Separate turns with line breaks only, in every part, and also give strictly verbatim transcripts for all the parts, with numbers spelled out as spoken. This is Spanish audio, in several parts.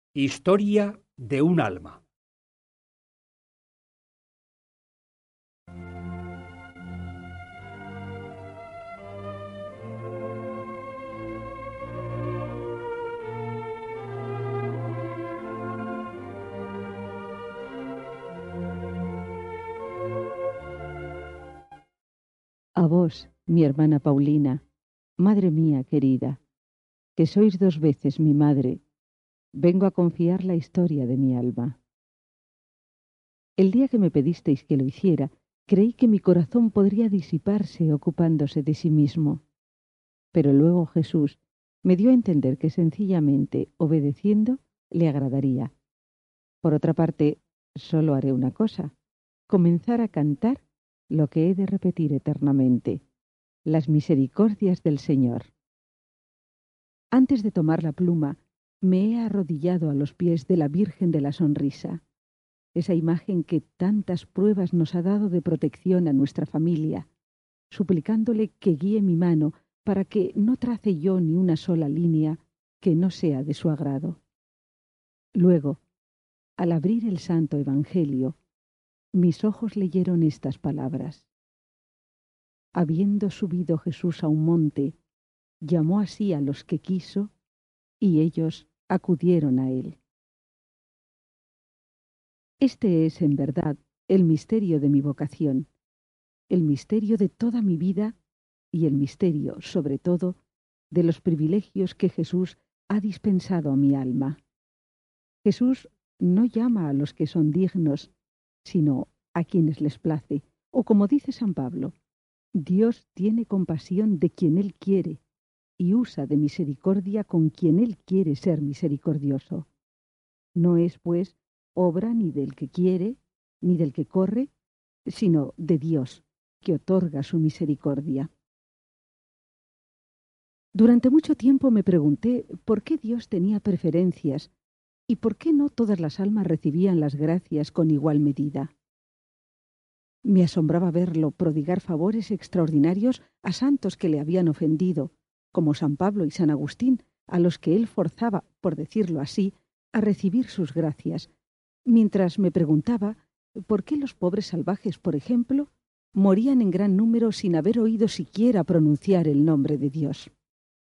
Historia de un alma.
A vos, mi hermana Paulina, madre mía querida, que sois dos veces mi madre, vengo a confiar la historia de mi alma. El día que me pedisteis que lo hiciera, creí que mi corazón podría disiparse ocupándose de sí mismo. Pero luego Jesús me dio a entender que sencillamente, obedeciendo, le agradaría. Por otra parte, solo haré una cosa: comenzar a cantar lo que he de repetir eternamente: las misericordias del Señor. Antes de tomar la pluma, me he arrodillado a los pies de la Virgen de la Sonrisa, esa imagen que tantas pruebas nos ha dado de protección a nuestra familia, suplicándole que guíe mi mano para que no trace yo ni una sola línea que no sea de su agrado. Luego, al abrir el Santo Evangelio, mis ojos leyeron estas palabras: habiendo subido Jesús a un monte, llamó así a los que quiso, y ellos acudieron a él. Este es, en verdad, el misterio de mi vocación, el misterio de toda mi vida y el misterio, sobre todo, de los privilegios que Jesús ha dispensado a mi alma. Jesús no llama a los que son dignos, sino a quienes les place, o como dice San Pablo, Dios tiene compasión de quien Él quiere y usa de misericordia con quien Él quiere ser misericordioso. No es, pues, obra ni del que quiere, ni del que corre, sino de Dios, que otorga su misericordia. Durante mucho tiempo me pregunté por qué Dios tenía preferencias y por qué no todas las almas recibían las gracias con igual medida. Me asombraba verlo prodigar favores extraordinarios a santos que le habían ofendido, como San Pablo y San Agustín, a los que él forzaba, por decirlo así, a recibir sus gracias, mientras me preguntaba por qué los pobres salvajes, por ejemplo, morían en gran número sin haber oído siquiera pronunciar el nombre de Dios.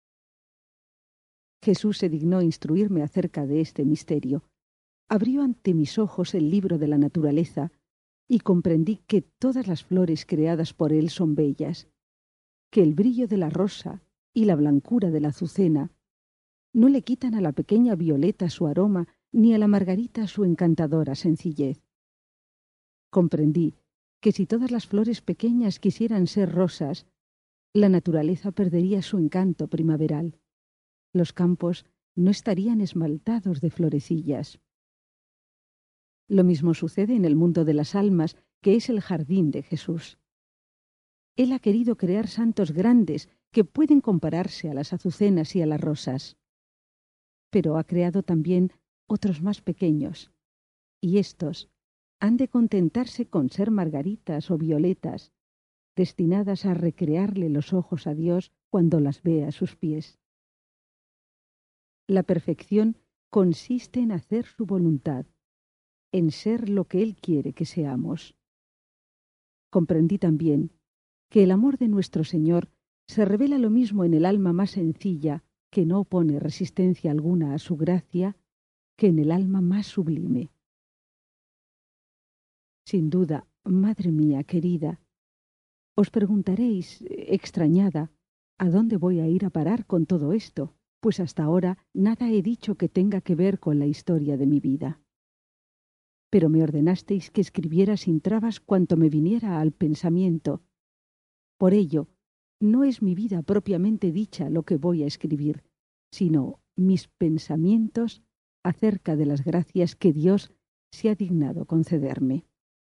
Jesús se dignó instruirme acerca de este misterio. Abrió ante mis ojos el libro de la naturaleza y comprendí que todas las flores creadas por él son bellas, que el brillo de la rosa y la blancura de la azucena no le quitan a la pequeña violeta su aroma ni a la margarita su encantadora sencillez. Comprendí que si todas las flores pequeñas quisieran ser rosas, la naturaleza perdería su encanto primaveral. Los campos no estarían esmaltados de florecillas. Lo mismo sucede en el mundo de las almas, que es el jardín de Jesús. Él ha querido crear santos grandes que pueden compararse a las azucenas y a las rosas. Pero ha creado también otros más pequeños, y estos han de contentarse con ser margaritas o violetas, destinadas a recrearle los ojos a Dios cuando las ve a sus pies. La perfección consiste en hacer su voluntad, en ser lo que Él quiere que seamos. Comprendí también que el amor de nuestro Señor se revela lo mismo en el alma más sencilla, que no opone resistencia alguna a su gracia, que en el alma más sublime. Sin duda, madre mía querida, os preguntaréis, extrañada, ¿a dónde voy a ir a parar con todo esto? Pues hasta ahora nada he dicho que tenga que ver con la historia de mi vida. Pero me ordenasteis que escribiera sin trabas cuanto me viniera al pensamiento. Por ello, no es mi vida propiamente dicha lo que voy a escribir, sino mis pensamientos acerca de las gracias que Dios se ha dignado concederme.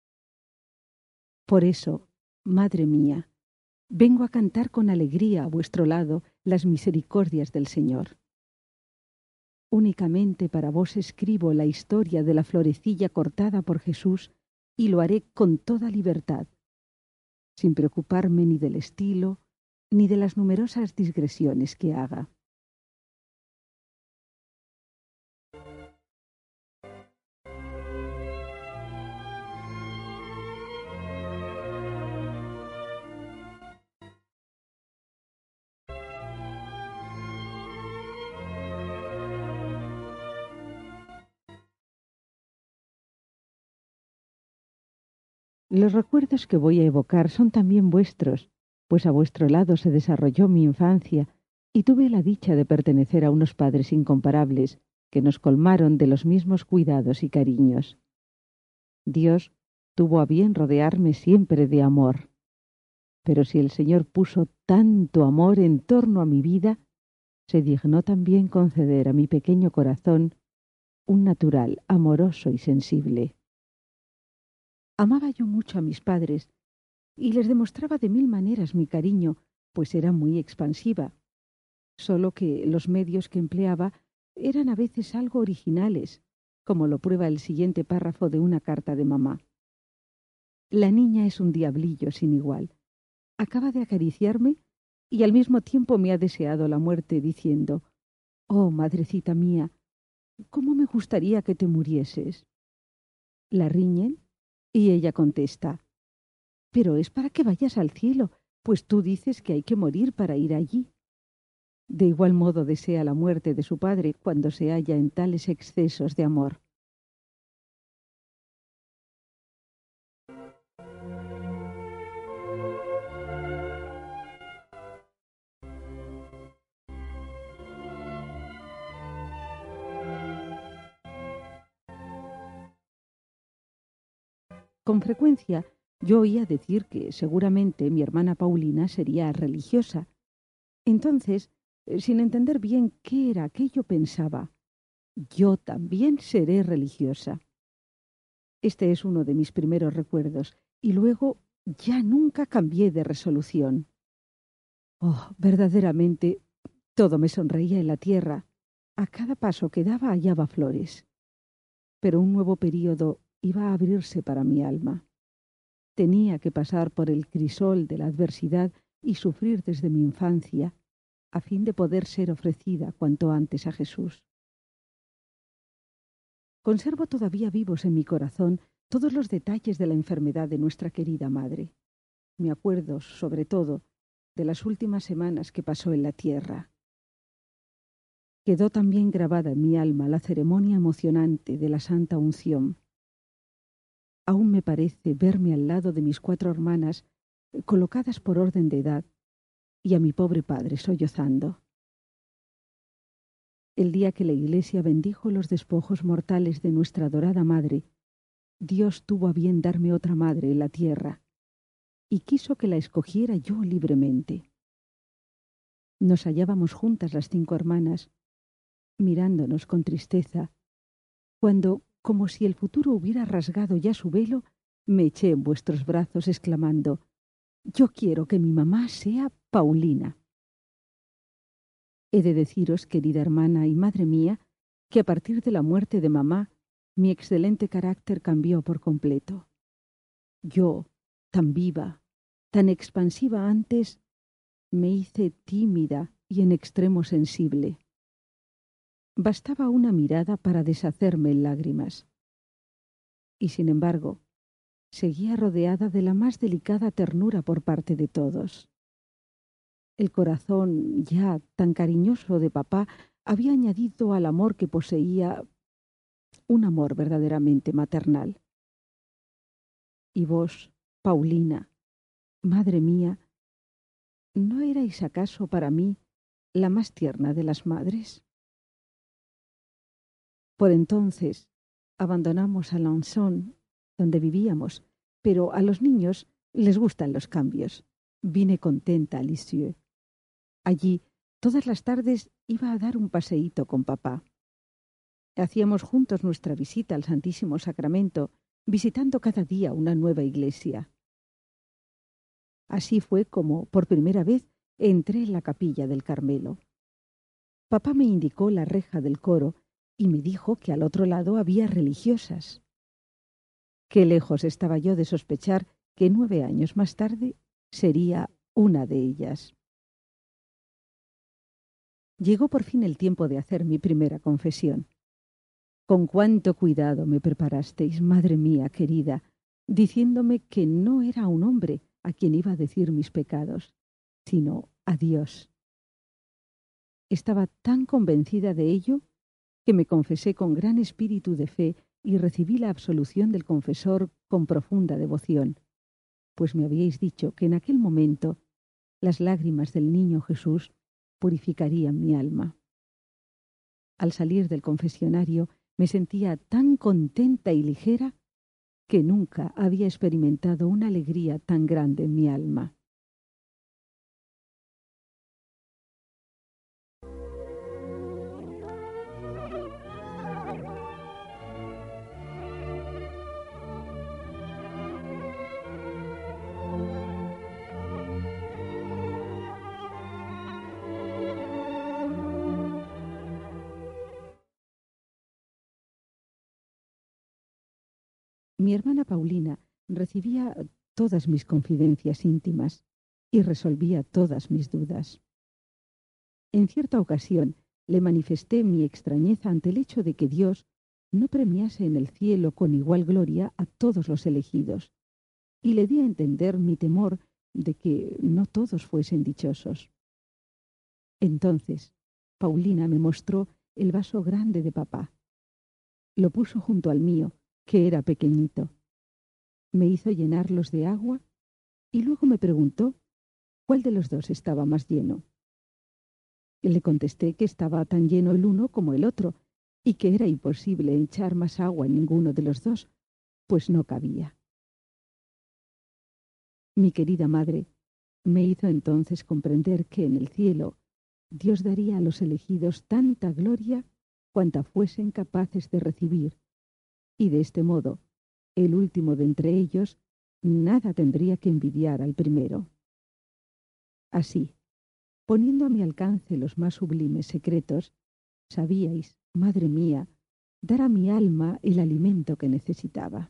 Por eso, madre mía, vengo a cantar con alegría a vuestro lado las misericordias del Señor. Únicamente para vos escribo la historia de la florecilla cortada por Jesús, y lo haré con toda libertad, sin preocuparme ni del estilo, ni de las numerosas digresiones que haga. Los recuerdos que voy a evocar son también vuestros, pues a vuestro lado se desarrolló mi infancia y tuve la dicha de pertenecer a unos padres incomparables que nos colmaron de los mismos cuidados y cariños. Dios tuvo a bien rodearme siempre de amor. Pero si el Señor puso tanto amor en torno a mi vida, se dignó también conceder a mi pequeño corazón un natural amoroso y sensible. Amaba yo mucho a mis padres y les demostraba de mil maneras mi cariño, pues era muy expansiva, solo que los medios que empleaba eran a veces algo originales, como lo prueba el siguiente párrafo de una carta de mamá. La niña es un diablillo sin igual. Acaba de acariciarme y al mismo tiempo me ha deseado la muerte diciendo: «Oh, madrecita mía, ¿cómo me gustaría que te murieses?». La riñen y ella contesta: «Pero es para que vayas al cielo, pues tú dices que hay que morir para ir allí». De igual modo desea la muerte de su padre cuando se halla en tales excesos de amor. Con frecuencia yo oía decir que seguramente mi hermana Paulina sería religiosa. Entonces, eh, sin entender bien qué era aquello, pensaba: yo también seré religiosa. Este es uno de mis primeros recuerdos, y luego ya nunca cambié de resolución. Oh, verdaderamente, todo me sonreía en la tierra. A cada paso que daba hallaba flores. Pero un nuevo período iba a abrirse para mi alma. Tenía que pasar por el crisol de la adversidad y sufrir desde mi infancia, a fin de poder ser ofrecida cuanto antes a Jesús. Conservo todavía vivos en mi corazón todos los detalles de la enfermedad de nuestra querida madre. Me acuerdo, sobre todo, de las últimas semanas que pasó en la tierra. Quedó también grabada en mi alma la ceremonia emocionante de la Santa Unción. Aún me parece verme al lado de mis cuatro hermanas, colocadas por orden de edad, y a mi pobre padre sollozando. El día que la Iglesia bendijo los despojos mortales de nuestra adorada madre, Dios tuvo a bien darme otra madre en la tierra, y quiso que la escogiera yo libremente. Nos hallábamos juntas las cinco hermanas, mirándonos con tristeza, cuando, como si el futuro hubiera rasgado ya su velo, me eché en vuestros brazos exclamando: «Yo quiero que mi mamá sea Paulina». He de deciros, querida hermana y madre mía, que a partir de la muerte de mamá, mi excelente carácter cambió por completo. Yo, tan viva, tan expansiva antes, me hice tímida y en extremo sensible. Bastaba una mirada para deshacerme en lágrimas. Y sin embargo, seguía rodeada de la más delicada ternura por parte de todos. El corazón, ya tan cariñoso de papá, había añadido al amor que poseía un amor verdaderamente maternal. Y vos, Paulina, madre mía, ¿no erais acaso para mí la más tierna de las madres? Por entonces abandonamos Alençon, donde vivíamos, pero a los niños les gustan los cambios. Vine contenta a Lisieux. Allí, todas las tardes, iba a dar un paseíto con papá. Hacíamos juntos nuestra visita al Santísimo Sacramento, visitando cada día una nueva iglesia. Así fue como, por primera vez, entré en la capilla del Carmelo. Papá me indicó la reja del coro y me dijo que al otro lado había religiosas. Qué lejos estaba yo de sospechar que nueve años más tarde sería una de ellas. Llegó por fin el tiempo de hacer mi primera confesión. Con cuánto cuidado me preparasteis, madre mía querida, diciéndome que no era un hombre a quien iba a decir mis pecados, sino a Dios. Estaba tan convencida de ello que me confesé con gran espíritu de fe y recibí la absolución del confesor con profunda devoción. pues me habíais dicho que en aquel momento las lágrimas del niño Jesús purificarían mi alma. Al salir del confesionario me sentía tan contenta y ligera que nunca había experimentado una alegría tan grande en mi alma. Mi hermana Paulina recibía todas mis confidencias íntimas y resolvía todas mis dudas. En cierta ocasión le manifesté mi extrañeza ante el hecho de que Dios no premiase en el cielo con igual gloria a todos los elegidos, y le di a entender mi temor de que no todos fuesen dichosos. Entonces, Paulina me mostró el vaso grande de papá. Lo puso junto al mío, que era pequeñito. Me hizo llenarlos de agua y luego me preguntó cuál de los dos estaba más lleno. Le contesté que estaba tan lleno el uno como el otro y que era imposible echar más agua en ninguno de los dos, pues no cabía. Mi querida madre me hizo entonces comprender que en el cielo Dios daría a los elegidos tanta gloria cuanta fuesen capaces de recibir, y de este modo el último de entre ellos nada tendría que envidiar al primero. Así, poniendo a mi alcance los más sublimes secretos, sabíais, madre mía, dar a mi alma el alimento que necesitaba.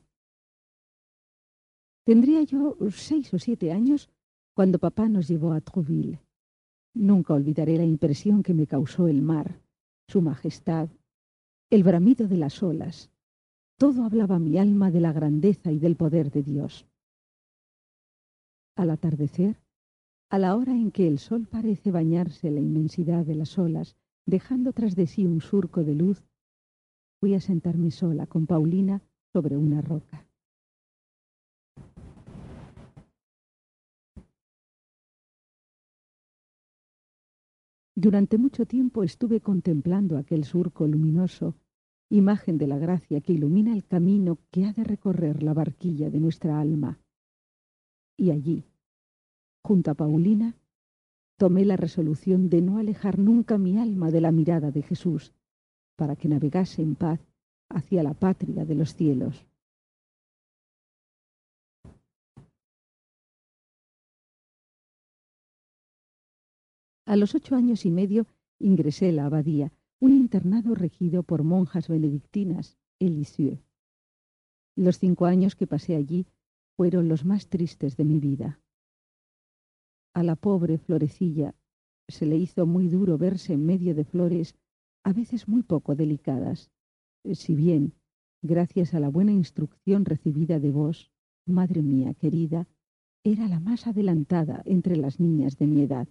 Tendría yo seis o siete años cuando papá nos llevó a Trouville. Nunca olvidaré la impresión que me causó el mar, su majestad, el bramido de las olas. Todo hablaba a mi alma de la grandeza y del poder de Dios. Al atardecer, a la hora en que el sol parece bañarse en la inmensidad de las olas, dejando tras de sí un surco de luz, fui a sentarme sola con Paulina sobre una roca. Durante mucho tiempo estuve contemplando aquel surco luminoso, imagen de la gracia que ilumina el camino que ha de recorrer la barquilla de nuestra alma. Y allí, junto a Paulina, tomé la resolución de no alejar nunca mi alma de la mirada de Jesús, para que navegase en paz hacia la patria de los cielos. A los ocho años y medio ingresé en la abadía, un internado regido por monjas benedictinas, el Lisieux. Los cinco años que pasé allí fueron los más tristes de mi vida. A la pobre Florecilla se le hizo muy duro verse en medio de flores, a veces muy poco delicadas, si bien, gracias a la buena instrucción recibida de vos, madre mía querida, era la más adelantada entre las niñas de mi edad.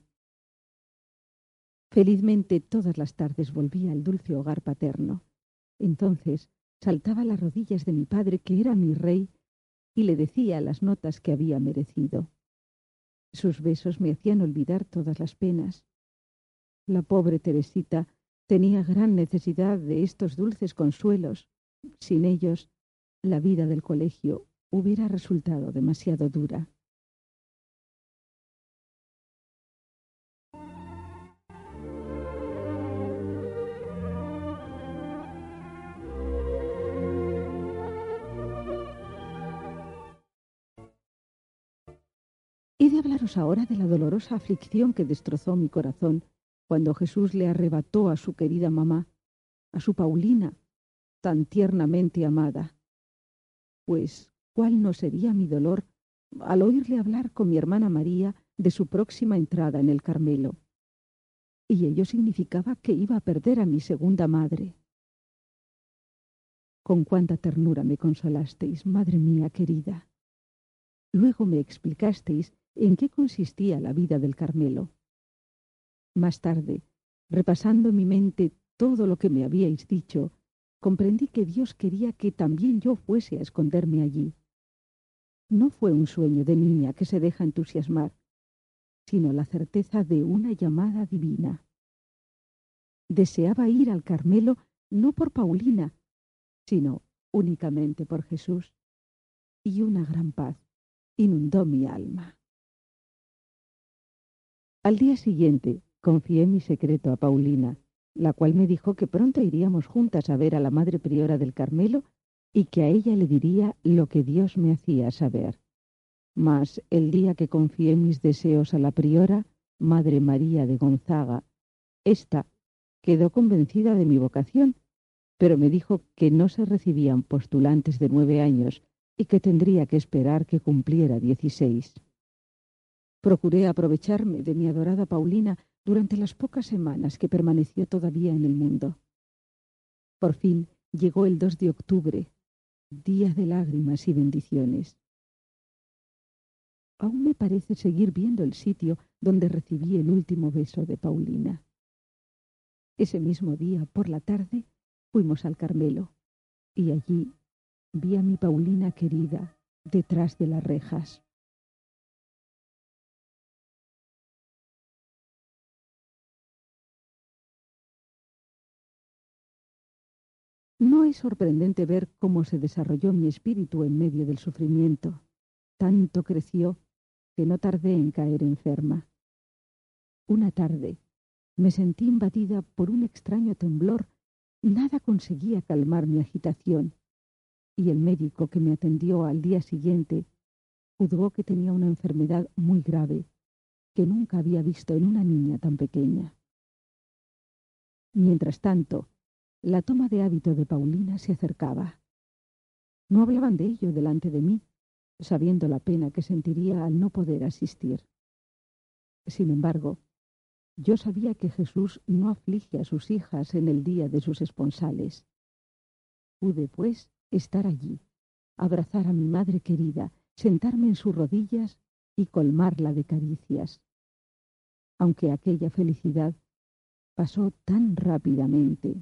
Felizmente todas las tardes volvía al dulce hogar paterno. Entonces saltaba a las rodillas de mi padre, que era mi rey, y le decía las notas que había merecido. Sus besos me hacían olvidar todas las penas. La pobre Teresita tenía gran necesidad de estos dulces consuelos. Sin ellos, la vida del colegio hubiera resultado demasiado dura. He de hablaros ahora de la dolorosa aflicción que destrozó mi corazón cuando Jesús le arrebató a su querida mamá, a su Paulina, tan tiernamente amada. Pues, ¿cuál no sería mi dolor al oírle hablar con mi hermana María de su próxima entrada en el Carmelo? Y ello significaba que iba a perder a mi segunda madre. Con cuánta ternura me consolasteis, madre mía querida. Luego me explicasteis en qué consistía la vida del Carmelo. Más tarde, repasando en mi mente todo lo que me habíais dicho, comprendí que Dios quería que también yo fuese a esconderme allí. no fue un sueño de niña que se deja entusiasmar, sino la certeza de una llamada divina. Deseaba ir al Carmelo no por Paulina, sino únicamente por Jesús, y una gran paz inundó mi alma. Al día siguiente confié mi secreto a Paulina, la cual me dijo que pronto iríamos juntas a ver a la madre priora del Carmelo y que a ella le diría lo que Dios me hacía saber. Mas el día que confié mis deseos a la priora, Madre María de Gonzaga, ésta quedó convencida de mi vocación, pero me dijo que no se recibían postulantes de nueve años y que tendría que esperar que cumpliera dieciséis. Procuré aprovecharme de mi adorada Paulina durante las pocas semanas que permaneció todavía en el mundo. Por fin llegó el dos de octubre, día de lágrimas y bendiciones. Aún me parece seguir viendo el sitio donde recibí el último beso de Paulina. Ese mismo día, por la tarde, fuimos al Carmelo, y allí vi a mi Paulina querida detrás de las rejas. No es sorprendente ver cómo se desarrolló mi espíritu en medio del sufrimiento. Tanto creció que no tardé en caer enferma. Una tarde me sentí invadida por un extraño temblor. Nada conseguía calmar mi agitación, y el médico que me atendió al día siguiente juzgó que tenía una enfermedad muy grave que nunca había visto en una niña tan pequeña. Mientras tanto, la toma de hábito de Paulina se acercaba. No hablaban de ello delante de mí, sabiendo la pena que sentiría al no poder asistir. Sin embargo, yo sabía que Jesús no aflige a sus hijas en el día de sus esponsales. Pude, pues, estar allí, abrazar a mi madre querida, sentarme en sus rodillas y colmarla de caricias. Aunque aquella felicidad pasó tan rápidamente.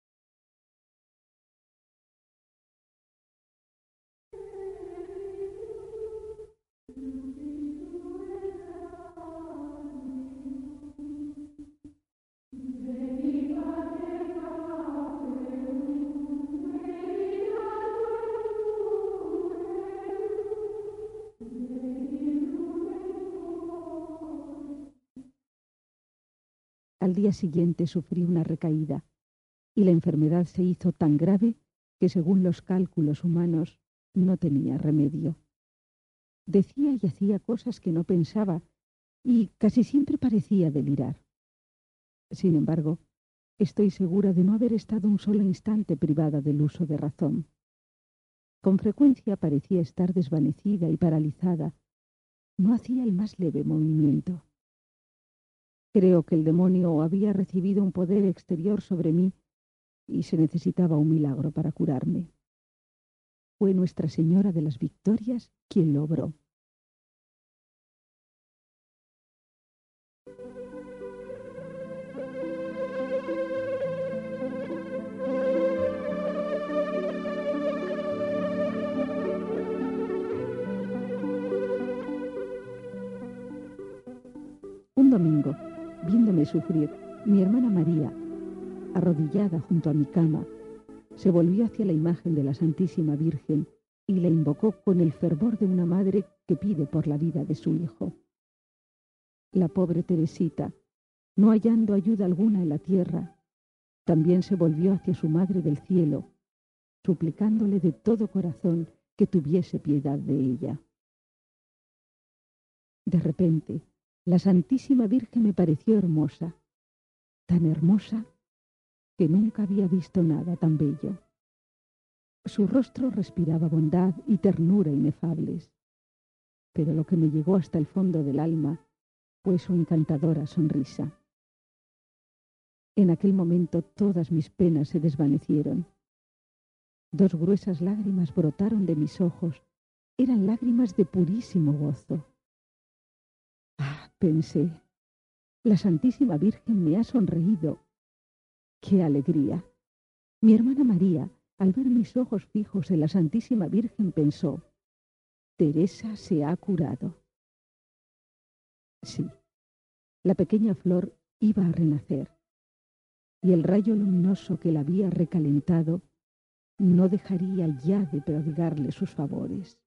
Al día siguiente sufrí una recaída y la enfermedad se hizo tan grave que, según los cálculos humanos, no tenía remedio. Decía y hacía cosas que no pensaba y casi siempre parecía delirar. Sin embargo, estoy segura de no haber estado un solo instante privada del uso de razón. Con frecuencia parecía estar desvanecida y paralizada. No hacía el más leve movimiento. Creo que el demonio había recibido un poder exterior sobre mí y se necesitaba un milagro para curarme. Fue Nuestra Señora de las Victorias quien lo obró. Un domingo, viéndome sufrir, mi hermana María, arrodillada junto a mi cama, se volvió hacia la imagen de la Santísima Virgen y la invocó con el fervor de una madre que pide por la vida de su hijo. La pobre Teresita, no hallando ayuda alguna en la tierra, también se volvió hacia su Madre del Cielo, suplicándole de todo corazón que tuviese piedad de ella. De repente, la Santísima Virgen me pareció hermosa, tan hermosa que nunca había visto nada tan bello. Su rostro respiraba bondad y ternura inefables, pero lo que me llegó hasta el fondo del alma fue su encantadora sonrisa. En aquel momento todas mis penas se desvanecieron. Dos gruesas lágrimas brotaron de mis ojos. Eran lágrimas de purísimo gozo. Ah, pensé, la Santísima Virgen me ha sonreído. ¡Qué alegría! Mi hermana María, al ver mis ojos fijos en la Santísima Virgen, pensó: Teresa se ha curado. Sí, la pequeña flor iba a renacer, y el rayo luminoso que la había recalentado no dejaría ya de prodigarle sus favores.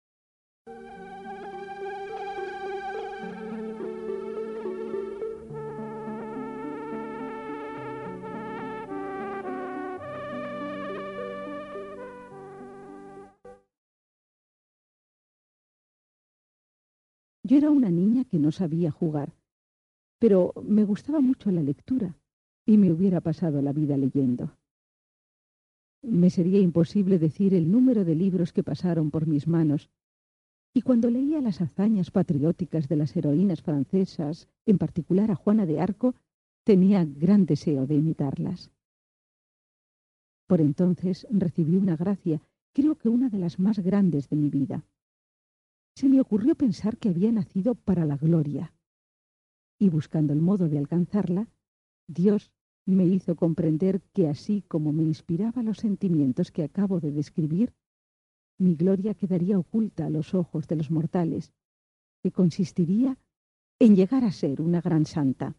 Yo era una niña que no sabía jugar, pero me gustaba mucho la lectura y me hubiera pasado la vida leyendo. Me sería imposible decir el número de libros que pasaron por mis manos, y cuando leía las hazañas patrióticas de las heroínas francesas, en particular a Juana de Arco, tenía gran deseo de imitarlas. Por entonces recibí una gracia, creo que una de las más grandes de mi vida. Se me ocurrió pensar que había nacido para la gloria, y buscando el modo de alcanzarla, Dios me hizo comprender que así como me inspiraba los sentimientos que acabo de describir, mi gloria quedaría oculta a los ojos de los mortales, que consistiría en llegar a ser una gran santa.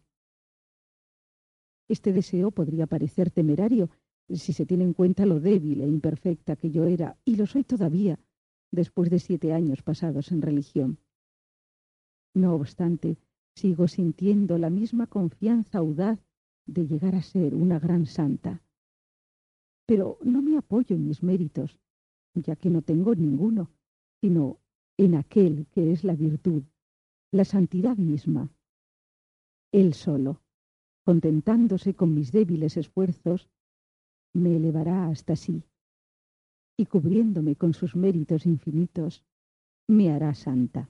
Este deseo podría parecer temerario si se tiene en cuenta lo débil e imperfecta que yo era, y lo soy todavía, después de siete años pasados en religión. No obstante, sigo sintiendo la misma confianza audaz de llegar a ser una gran santa. Pero no me apoyo en mis méritos, ya que no tengo ninguno, sino en aquel que es la virtud, la santidad misma. Él solo, contentándose con mis débiles esfuerzos, me elevará hasta sí, y cubriéndome con sus méritos infinitos, me hará santa.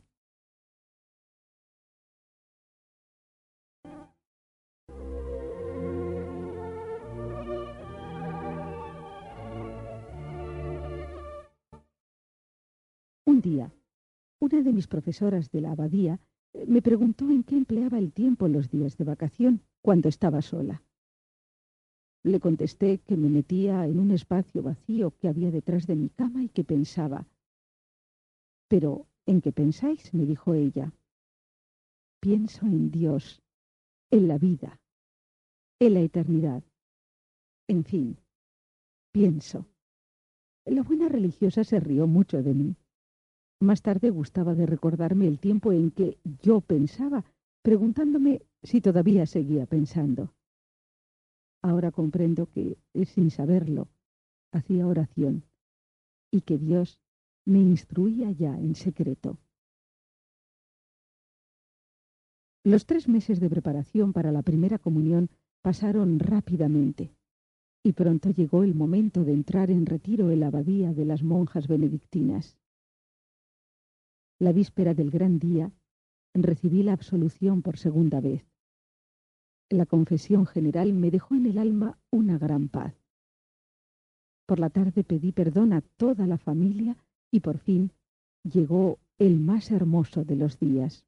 Un día, una de mis profesoras de la abadía eh, me preguntó en qué empleaba el tiempo en los días de vacación, cuando estaba sola. Le contesté que me metía en un espacio vacío que había detrás de mi cama y que pensaba. «¿Pero en qué pensáis?», me dijo ella. «Pienso en Dios, en la vida, en la eternidad. En fin, pienso». La buena religiosa se rió mucho de mí. Más tarde gustaba de recordarme el tiempo en que yo pensaba, preguntándome si todavía seguía pensando. Ahora comprendo que, sin saberlo, hacía oración y que Dios me instruía ya en secreto. Los tres meses de preparación para la primera comunión pasaron rápidamente y pronto llegó el momento de entrar en retiro en la abadía de las monjas benedictinas. La víspera del gran día recibí la absolución por segunda vez. La confesión general me dejó en el alma una gran paz. Por la tarde pedí perdón a toda la familia y por fin llegó el más hermoso de los días.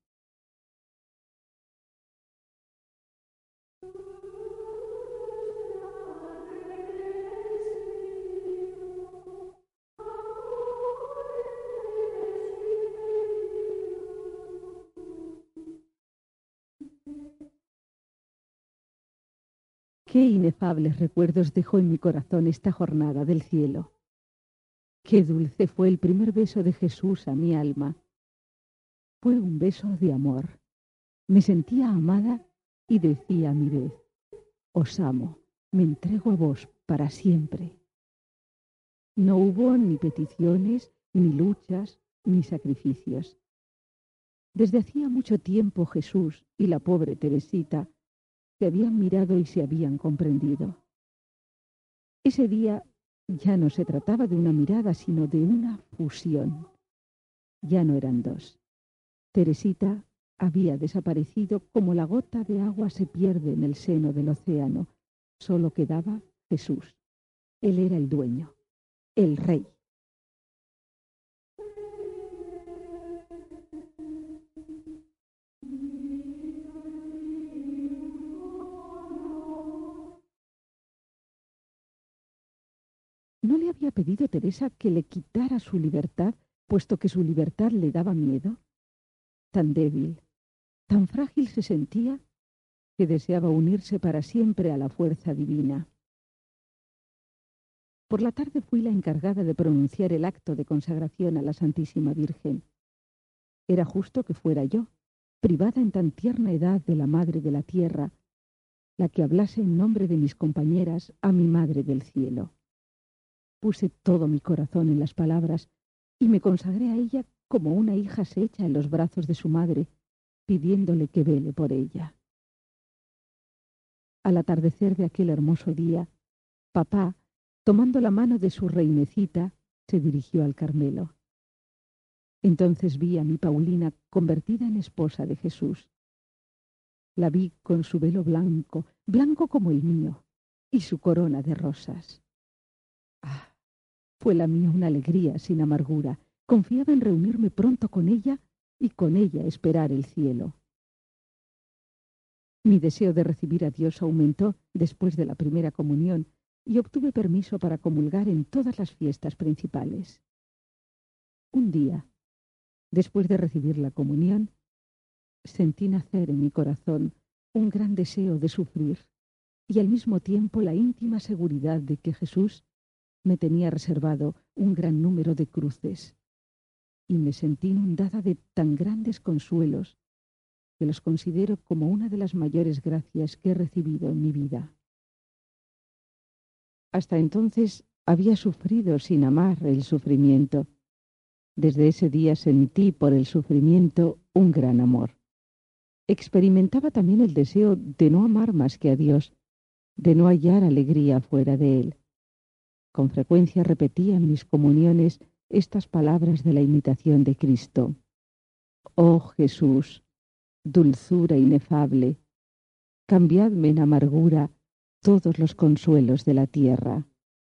Qué inefables recuerdos dejó en mi corazón esta jornada del cielo. Qué dulce fue el primer beso de Jesús a mi alma. Fue un beso de amor. Me sentía amada y decía a mi vez: «Os amo, me entrego a vos para siempre». No hubo ni peticiones, ni luchas, ni sacrificios. Desde hacía mucho tiempo Jesús y la pobre Teresita se habían mirado y se habían comprendido. Ese día ya no se trataba de una mirada, sino de una fusión. Ya no eran dos. Teresita había desaparecido como la gota de agua se pierde en el seno del océano. Solo quedaba Jesús. Él era el dueño, el rey. No le había pedido Teresa que le quitara su libertad puesto que su libertad le daba miedo. Tan débil, tan frágil se sentía que deseaba unirse para siempre a la fuerza divina. Por la tarde fui la encargada de pronunciar el acto de consagración a la Santísima Virgen. Era justo que fuera yo, privada en tan tierna edad de la Madre de la Tierra, la que hablase en nombre de mis compañeras a mi Madre del Cielo. Puse todo mi corazón en las palabras y me consagré a ella como una hija se echa en los brazos de su madre, pidiéndole que vele por ella. Al atardecer de aquel hermoso día, papá, tomando la mano de su reinecita, se dirigió al Carmelo. Entonces vi a mi Paulina convertida en esposa de Jesús. La vi con su velo blanco, blanco como el mío, y su corona de rosas. Ah, fue la mía una alegría sin amargura. Confiaba en reunirme pronto con ella y con ella esperar el cielo. Mi deseo de recibir a Dios aumentó después de la primera comunión y obtuve permiso para comulgar en todas las fiestas principales. Un día, después de recibir la comunión, sentí nacer en mi corazón un gran deseo de sufrir y al mismo tiempo la íntima seguridad de que Jesús me tenía reservado un gran número de cruces, y me sentí inundada de tan grandes consuelos que los considero como una de las mayores gracias que he recibido en mi vida. Hasta entonces había sufrido sin amar el sufrimiento. Desde ese día sentí por el sufrimiento un gran amor. Experimentaba también el deseo de no amar más que a Dios, de no hallar alegría fuera de Él. Con frecuencia repetía en mis comuniones estas palabras de la imitación de Cristo. Oh Jesús, dulzura inefable, cambiadme en amargura todos los consuelos de la tierra.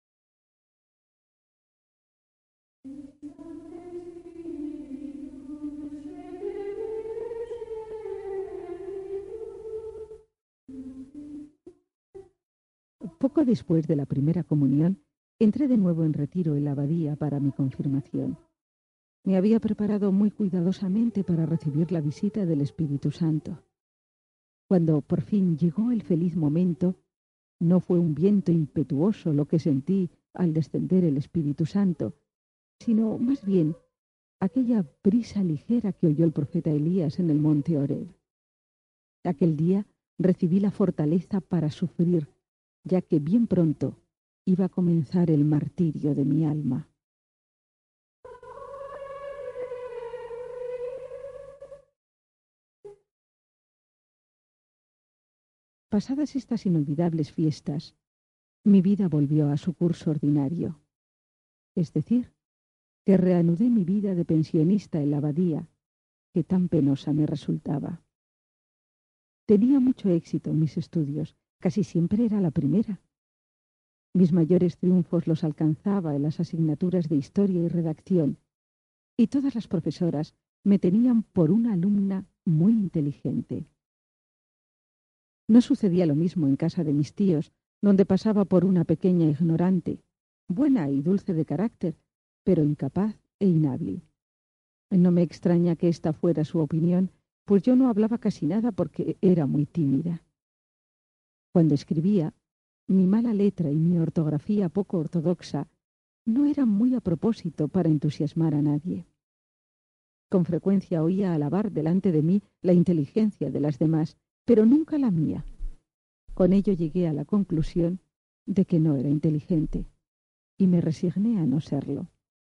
Poco después de la primera comunión, entré de nuevo en retiro en la abadía para mi confirmación. Me había preparado muy cuidadosamente para recibir la visita del Espíritu Santo. Cuando por fin llegó el feliz momento, no fue un viento impetuoso lo que sentí al descender el Espíritu Santo, sino más bien aquella brisa ligera que oyó el profeta Elías en el monte Horeb. Aquel día recibí la fortaleza para sufrir, ya que bien pronto iba a comenzar el martirio de mi alma. Pasadas estas inolvidables fiestas, mi vida volvió a su curso ordinario. Es decir, que reanudé mi vida de pensionista en la abadía, que tan penosa me resultaba. Tenía mucho éxito en mis estudios, casi siempre era la primera. Mis mayores triunfos los alcanzaba en las asignaturas de historia y redacción, y todas las profesoras me tenían por una alumna muy inteligente. No sucedía lo mismo en casa de mis tíos, donde pasaba por una pequeña ignorante, buena y dulce de carácter, pero incapaz e inhábil. No me extraña que esta fuera su opinión, pues yo no hablaba casi nada porque era muy tímida. Cuando escribía, mi mala letra y mi ortografía poco ortodoxa no eran muy a propósito para entusiasmar a nadie. Con frecuencia oía alabar delante de mí la inteligencia de las demás, pero nunca la mía. Con ello llegué a la conclusión de que no era inteligente, y me resigné a no serlo.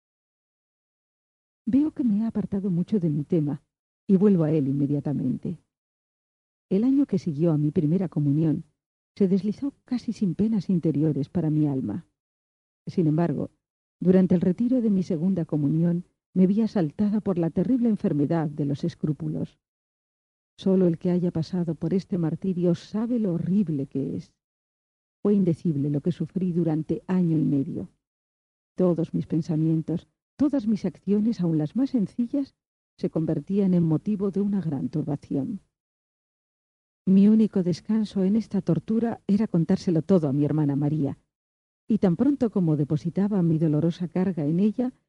Veo que me he apartado mucho de mi tema, y vuelvo a él inmediatamente. El año que siguió a mi primera comunión se deslizó casi sin penas interiores para mi alma. Sin embargo, durante el retiro de mi segunda comunión me vi asaltada por la terrible enfermedad de los escrúpulos. Solo el que haya pasado por este martirio sabe lo horrible que es. Fue indecible lo que sufrí durante año y medio. Todos mis pensamientos, todas mis acciones, aun las más sencillas, se convertían en motivo de una gran turbación. Mi único descanso en esta tortura era contárselo todo a mi hermana María, y tan pronto como depositaba mi dolorosa carga en ella,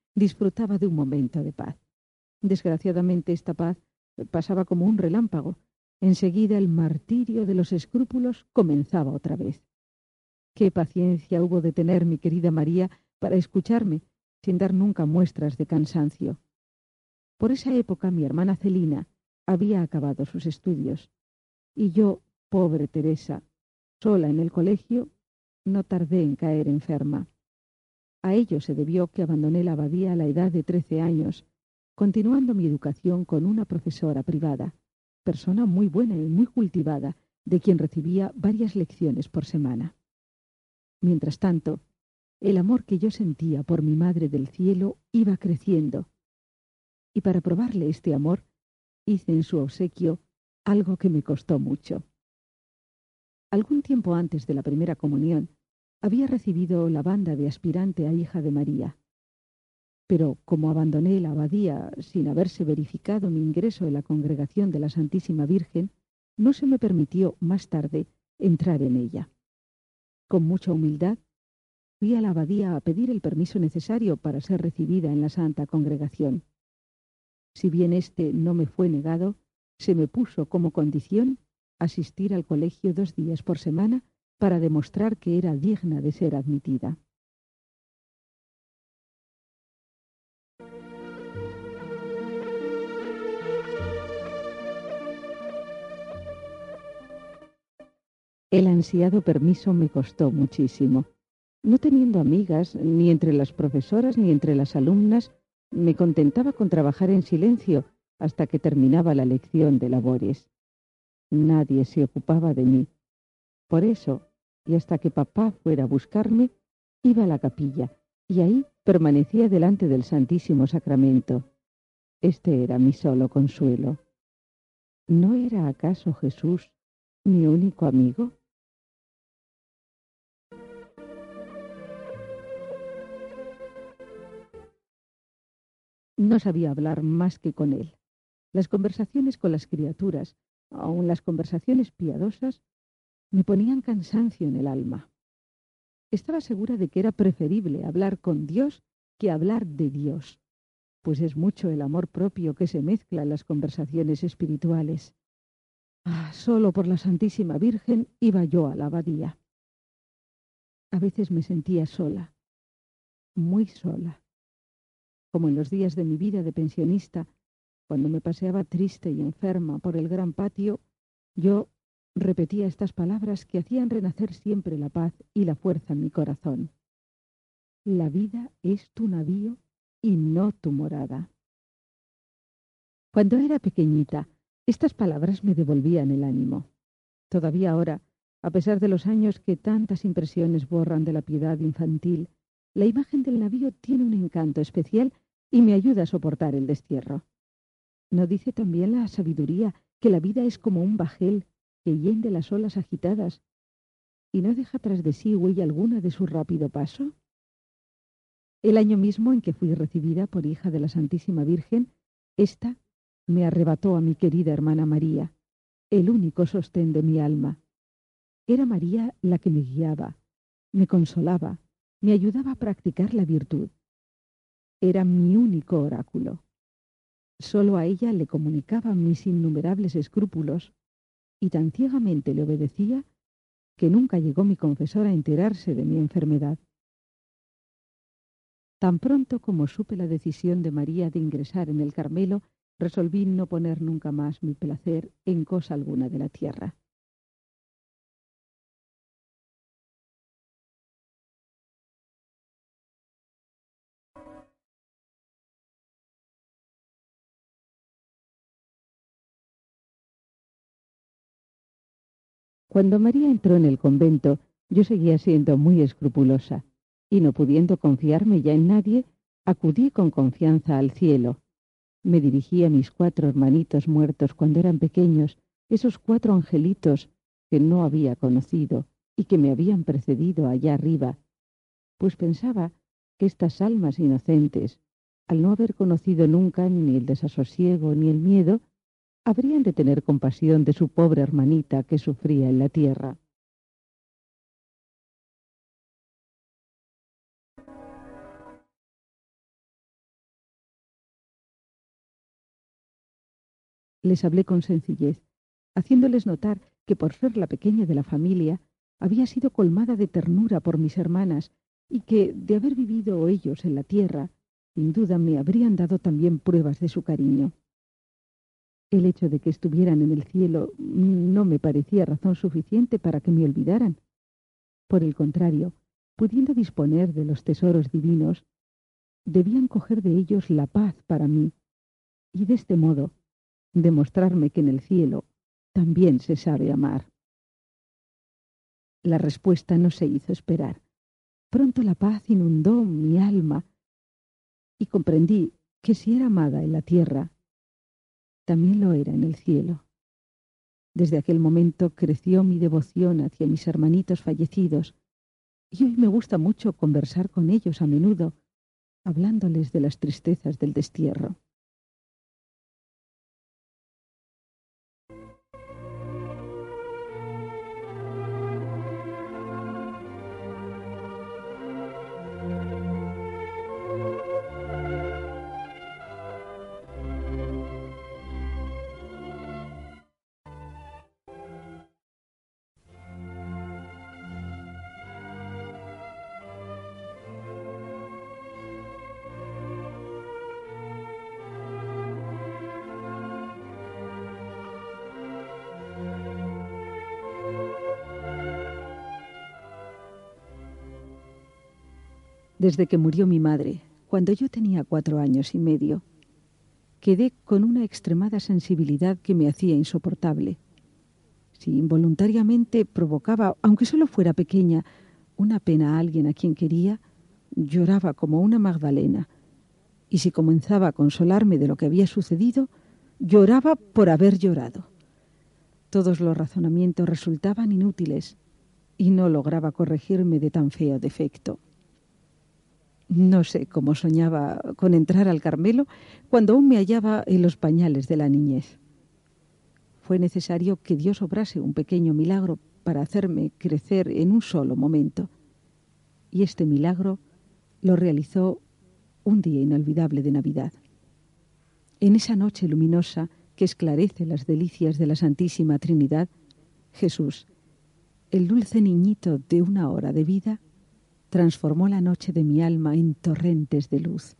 disfrutaba de un momento de paz. Desgraciadamente esta paz pasaba como un relámpago. Enseguida el martirio de los escrúpulos comenzaba otra vez. Qué paciencia hubo de tener mi querida María para escucharme, sin dar nunca muestras de cansancio. Por esa época mi hermana Celina había acabado sus estudios, y yo, pobre Teresa, sola en el colegio, no tardé en caer enferma. A ello se debió que abandoné la abadía a la edad de trece años, continuando mi educación con una profesora privada, persona muy buena y muy cultivada, de quien recibía varias lecciones por semana. Mientras tanto, el amor que yo sentía por mi Madre del Cielo iba creciendo, y para probarle este amor, hice en su obsequio algo que me costó mucho. Algún tiempo antes de la primera comunión, había recibido la banda de aspirante a hija de María. Pero como abandoné la abadía sin haberse verificado mi ingreso en la congregación de la Santísima Virgen, no se me permitió más tarde entrar en ella. Con mucha humildad, fui a la abadía a pedir el permiso necesario para ser recibida en la Santa Congregación. Si bien este no me fue negado, se me puso como condición asistir al colegio dos días por semana para demostrar que era digna de ser admitida. El ansiado permiso me costó muchísimo. No teniendo amigas, ni entre las profesoras ni entre las alumnas, me contentaba con trabajar en silencio hasta que terminaba la lección de labores. Nadie se ocupaba de mí. Por eso, y hasta que papá fuera a buscarme, iba a la capilla, y ahí permanecía delante del Santísimo Sacramento. Este era mi solo consuelo. ¿No era acaso Jesús mi único amigo? No sabía hablar más que con él. Las conversaciones con las criaturas, aun las conversaciones piadosas, me ponían cansancio en el alma. Estaba segura de que era preferible hablar con Dios que hablar de Dios, pues es mucho el amor propio que se mezcla en las conversaciones espirituales. Ah, solo por la Santísima Virgen iba yo a la abadía. A veces me sentía sola, muy sola, como en los días de mi vida de pensionista, cuando me paseaba triste y enferma por el gran patio. Yo repetía estas palabras que hacían renacer siempre la paz y la fuerza en mi corazón. La vida es tu navío y no tu morada. Cuando era pequeñita, estas palabras me devolvían el ánimo. Todavía ahora, a pesar de los años que tantas impresiones borran de la piedad infantil, la imagen del navío tiene un encanto especial y me ayuda a soportar el destierro. ¿No dice también la sabiduría que la vida es como un bajel que hiende las olas agitadas y no deja tras de sí huella alguna de su rápido paso? El año mismo en que fui recibida por hija de la Santísima Virgen, ésta me arrebató a mi querida hermana María, el único sostén de mi alma. Era María la que me guiaba, me consolaba, me ayudaba a practicar la virtud. Era mi único oráculo. Solo a ella le comunicaba mis innumerables escrúpulos, y tan ciegamente le obedecía que nunca llegó mi confesor a enterarse de mi enfermedad. Tan pronto como supe la decisión de María de ingresar en el Carmelo, resolví no poner nunca más mi placer en cosa alguna de la tierra. Cuando María entró en el convento, yo seguía siendo muy escrupulosa, y no pudiendo confiarme ya en nadie, acudí con confianza al cielo. Me dirigí a mis cuatro hermanitos muertos cuando eran pequeños, esos cuatro angelitos que no había conocido y que me habían precedido allá arriba, pues pensaba que estas almas inocentes, al no haber conocido nunca ni el desasosiego ni el miedo, habrían de tener compasión de su pobre hermanita que sufría en la tierra. Les hablé con sencillez, haciéndoles notar que por ser la pequeña de la familia, había sido colmada de ternura por mis hermanas y que, de haber vivido ellos en la tierra, sin duda me habrían dado también pruebas de su cariño. El hecho de que estuvieran en el cielo no me parecía razón suficiente para que me olvidaran. Por el contrario, pudiendo disponer de los tesoros divinos, debían coger de ellos la paz para mí, y de este modo demostrarme que en el cielo también se sabe amar. La respuesta no se hizo esperar. Pronto la paz inundó mi alma y comprendí que si era amada en la tierra, también lo era en el cielo. Desde aquel momento creció mi devoción hacia mis hermanitos fallecidos, y hoy me gusta mucho conversar con ellos a menudo, hablándoles de las tristezas del destierro. Desde que murió mi madre, cuando yo tenía cuatro años y medio, quedé con una extremada sensibilidad que me hacía insoportable. Si involuntariamente provocaba, aunque solo fuera pequeña, una pena a alguien a quien quería, lloraba como una Magdalena. Y si comenzaba a consolarme de lo que había sucedido, lloraba por haber llorado. Todos los razonamientos resultaban inútiles y no lograba corregirme de tan feo defecto. No sé cómo soñaba con entrar al Carmelo cuando aún me hallaba en los pañales de la niñez. Fue necesario que Dios obrase un pequeño milagro para hacerme crecer en un solo momento. Y este milagro lo realizó un día inolvidable de Navidad. En esa noche luminosa que esclarece las delicias de la Santísima Trinidad, Jesús, el dulce niñito de una hora de vida, transformó la noche de mi alma en torrentes de luz.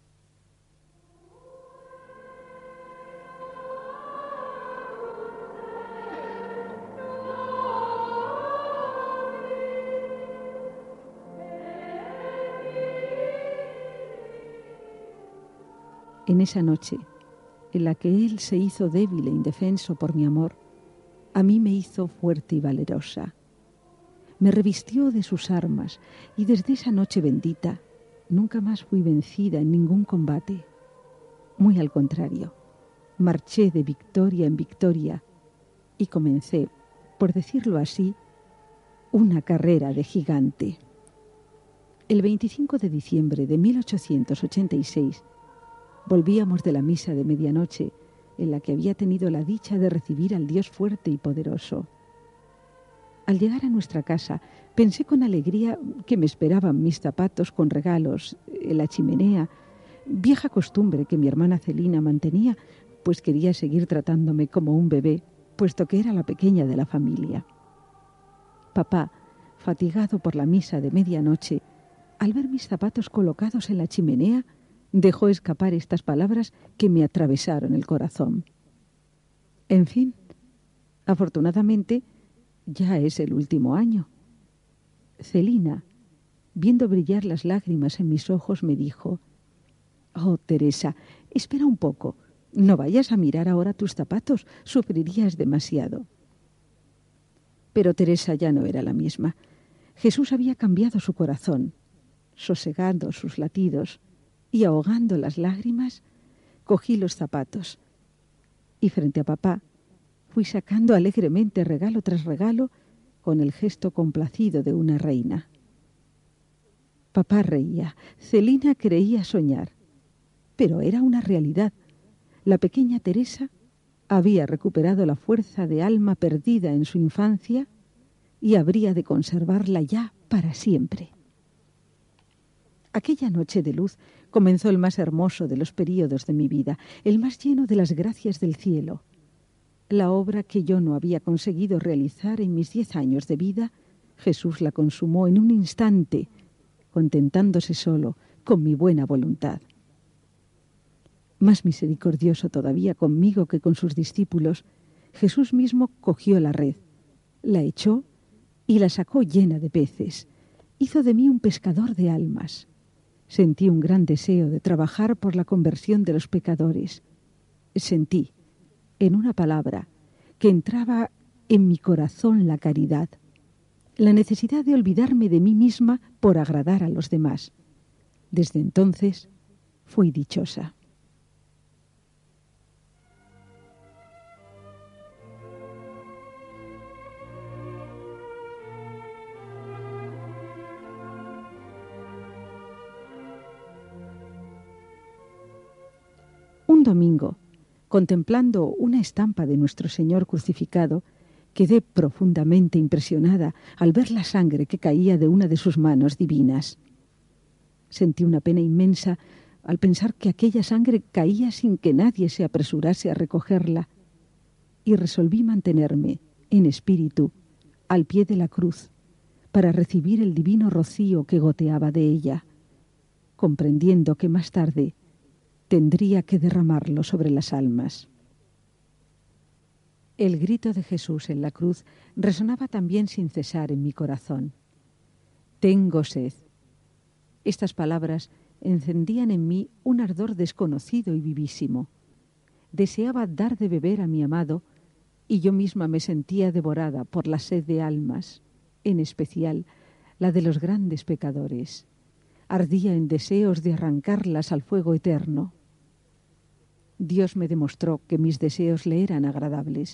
En esa noche, en la que Él se hizo débil e indefenso por mi amor, a mí me hizo fuerte y valerosa. Me revistió de sus armas y desde esa noche bendita nunca más fui vencida en ningún combate. Muy al contrario, marché de victoria en victoria y comencé, por decirlo así, una carrera de gigante. El veinticinco de diciembre de mil ochocientos ochenta y seis volvíamos de la misa de medianoche en la que había tenido la dicha de recibir al Dios fuerte y poderoso. Al llegar a nuestra casa, pensé con alegría que me esperaban mis zapatos con regalos en la chimenea, vieja costumbre que mi hermana Celina mantenía, pues quería seguir tratándome como un bebé, puesto que era la pequeña de la familia. Papá, fatigado por la misa de medianoche, al ver mis zapatos colocados en la chimenea, dejó escapar estas palabras que me atravesaron el corazón. En fin, afortunadamente, ya es el último año. Celina, viendo brillar las lágrimas en mis ojos, me dijo: «Oh, Teresa, espera un poco. No vayas a mirar ahora tus zapatos, sufrirías demasiado». Pero Teresa ya no era la misma. Jesús había cambiado su corazón. Sosegando sus latidos y ahogando las lágrimas, cogí los zapatos y frente a papá fui sacando alegremente regalo tras regalo con el gesto complacido de una reina. Papá reía, Celina creía soñar, pero era una realidad. La pequeña Teresa había recuperado la fuerza de alma perdida en su infancia y habría de conservarla ya para siempre. Aquella noche de luz comenzó el más hermoso de los períodos de mi vida, el más lleno de las gracias del cielo. La obra que yo no había conseguido realizar en mis diez años de vida, Jesús la consumó en un instante, contentándose solo con mi buena voluntad. Más misericordioso todavía conmigo que con sus discípulos, Jesús mismo cogió la red, la echó y la sacó llena de peces. Hizo de mí un pescador de almas. Sentí un gran deseo de trabajar por la conversión de los pecadores. Sentí, en una palabra, que entraba en mi corazón la caridad, la necesidad de olvidarme de mí misma por agradar a los demás. Desde entonces fui dichosa. Un domingo, contemplando una estampa de nuestro Señor crucificado, quedé profundamente impresionada al ver la sangre que caía de una de sus manos divinas. Sentí una pena inmensa al pensar que aquella sangre caía sin que nadie se apresurase a recogerla, y resolví mantenerme, en espíritu, al pie de la cruz, para recibir el divino rocío que goteaba de ella, comprendiendo que más tarde tendría que derramarlo sobre las almas. El grito de Jesús en la cruz resonaba también sin cesar en mi corazón. Tengo sed. Estas palabras encendían en mí un ardor desconocido y vivísimo. Deseaba dar de beber a mi amado y yo misma me sentía devorada por la sed de almas, en especial la de los grandes pecadores. Ardía en deseos de arrancarlas al fuego eterno. Dios me demostró que mis deseos le eran agradables.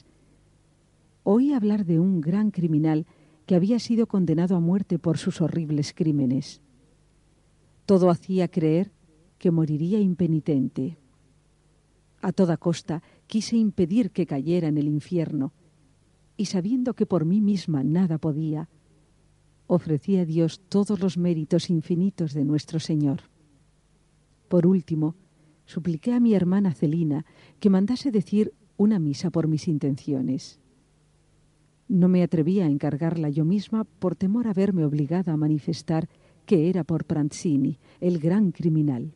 Oí hablar de un gran criminal que había sido condenado a muerte por sus horribles crímenes. Todo hacía creer que moriría impenitente. A toda costa quise impedir que cayera en el infierno, y sabiendo que por mí misma nada podía, ofrecí a Dios todos los méritos infinitos de nuestro Señor. Por último, supliqué a mi hermana Celina que mandase decir una misa por mis intenciones. No me atreví a encargarla yo misma por temor a verme obligada a manifestar que era por Pranzini, el gran criminal.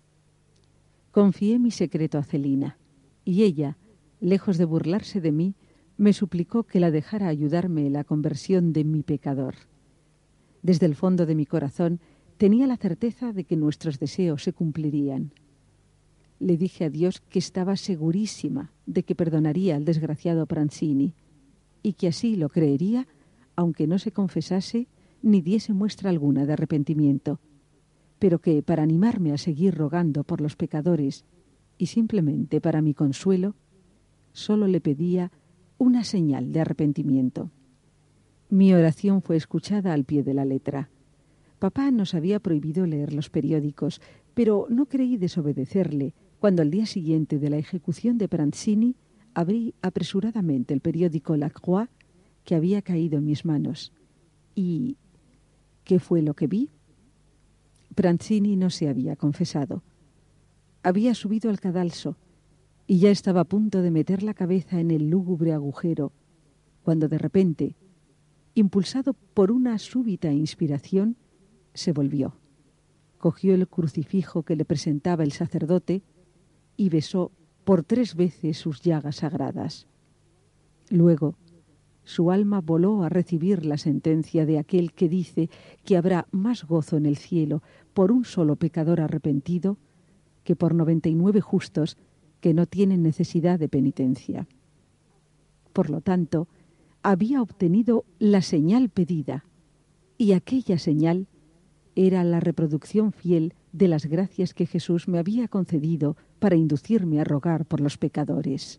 Confié mi secreto a Celina, y ella, lejos de burlarse de mí, me suplicó que la dejara ayudarme en la conversión de mi pecador. Desde el fondo de mi corazón tenía la certeza de que nuestros deseos se cumplirían. Le dije a Dios que estaba segurísima de que perdonaría al desgraciado Pranzini, y que así lo creería, aunque no se confesase ni diese muestra alguna de arrepentimiento, pero que para animarme a seguir rogando por los pecadores y simplemente para mi consuelo, solo le pedía una señal de arrepentimiento. Mi oración fue escuchada al pie de la letra. Papá nos había prohibido leer los periódicos, pero no creí desobedecerle cuando al día siguiente de la ejecución de Pranzini abrí apresuradamente el periódico La Croix que había caído en mis manos. ¿Y qué fue lo que vi? Pranzini no se había confesado. Había subido al cadalso y ya estaba a punto de meter la cabeza en el lúgubre agujero, cuando de repente, impulsado por una súbita inspiración, se volvió. Cogió el crucifijo que le presentaba el sacerdote y besó por tres veces sus llagas sagradas. Luego, su alma voló a recibir la sentencia de aquel que dice que habrá más gozo en el cielo por un solo pecador arrepentido que por noventa y nueve justos que no tienen necesidad de penitencia. Por lo tanto, había obtenido la señal pedida, y aquella señal era la reproducción fiel de las gracias que Jesús me había concedido para inducirme a rogar por los pecadores.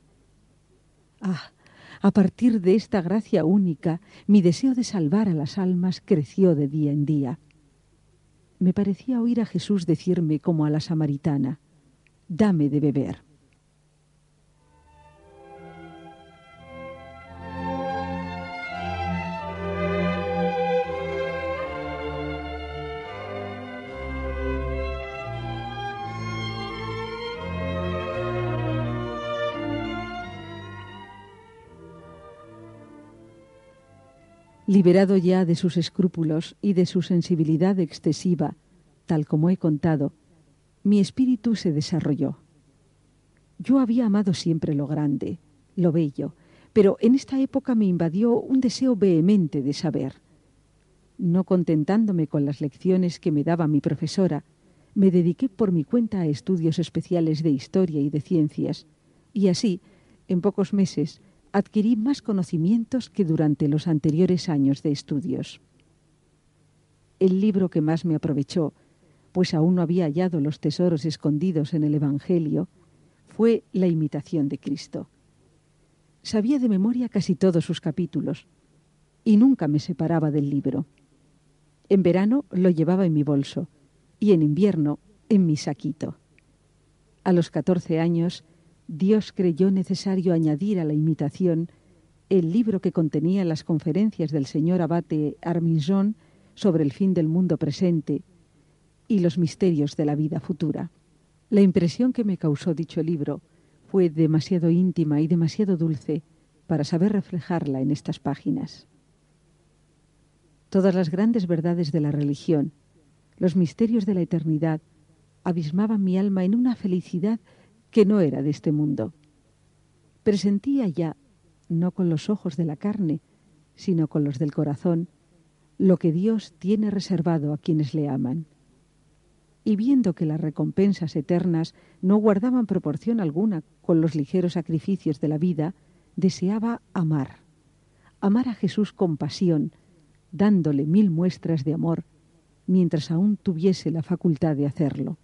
Ah, a partir de esta gracia única, mi deseo de salvar a las almas creció de día en día. Me parecía oír a Jesús decirme como a la samaritana: «Dame de beber». Liberado ya de sus escrúpulos y de su sensibilidad excesiva, tal como he contado, mi espíritu se desarrolló. Yo había amado siempre lo grande, lo bello, pero en esta época me invadió un deseo vehemente de saber. No contentándome con las lecciones que me daba mi profesora, me dediqué por mi cuenta a estudios especiales de historia y de ciencias, y así, en pocos meses, adquirí más conocimientos que durante los anteriores años de estudios. El libro que más me aprovechó, pues aún no había hallado los tesoros escondidos en el Evangelio, fue La imitación de Cristo. Sabía de memoria casi todos sus capítulos, y nunca me separaba del libro. En verano lo llevaba en mi bolso, y en invierno en mi saquito. A los catorce años, Dios creyó necesario añadir a la imitación el libro que contenía las conferencias del señor abate Arminjon sobre el fin del mundo presente y los misterios de la vida futura. La impresión que me causó dicho libro fue demasiado íntima y demasiado dulce para saber reflejarla en estas páginas. Todas las grandes verdades de la religión, los misterios de la eternidad, abismaban mi alma en una felicidad que no era de este mundo. Presentía ya, no con los ojos de la carne, sino con los del corazón, lo que Dios tiene reservado a quienes le aman. Y viendo que las recompensas eternas no guardaban proporción alguna con los ligeros sacrificios de la vida, deseaba amar, amar a Jesús con pasión, dándole mil muestras de amor, mientras aún tuviese la facultad de hacerlo.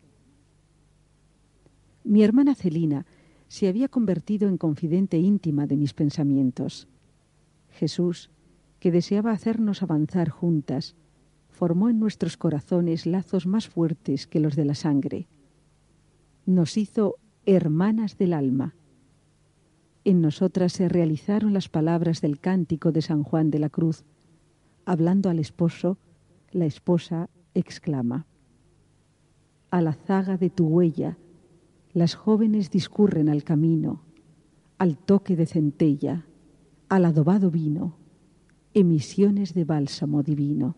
Mi hermana Celina se había convertido en confidente íntima de mis pensamientos. Jesús, que deseaba hacernos avanzar juntas, formó en nuestros corazones lazos más fuertes que los de la sangre. Nos hizo hermanas del alma. En nosotras se realizaron las palabras del cántico de San Juan de la Cruz. Hablando al esposo, la esposa exclama: a la zaga de tu huella, las jóvenes discurren al camino, al toque de centella, al adobado vino, emisiones de bálsamo divino.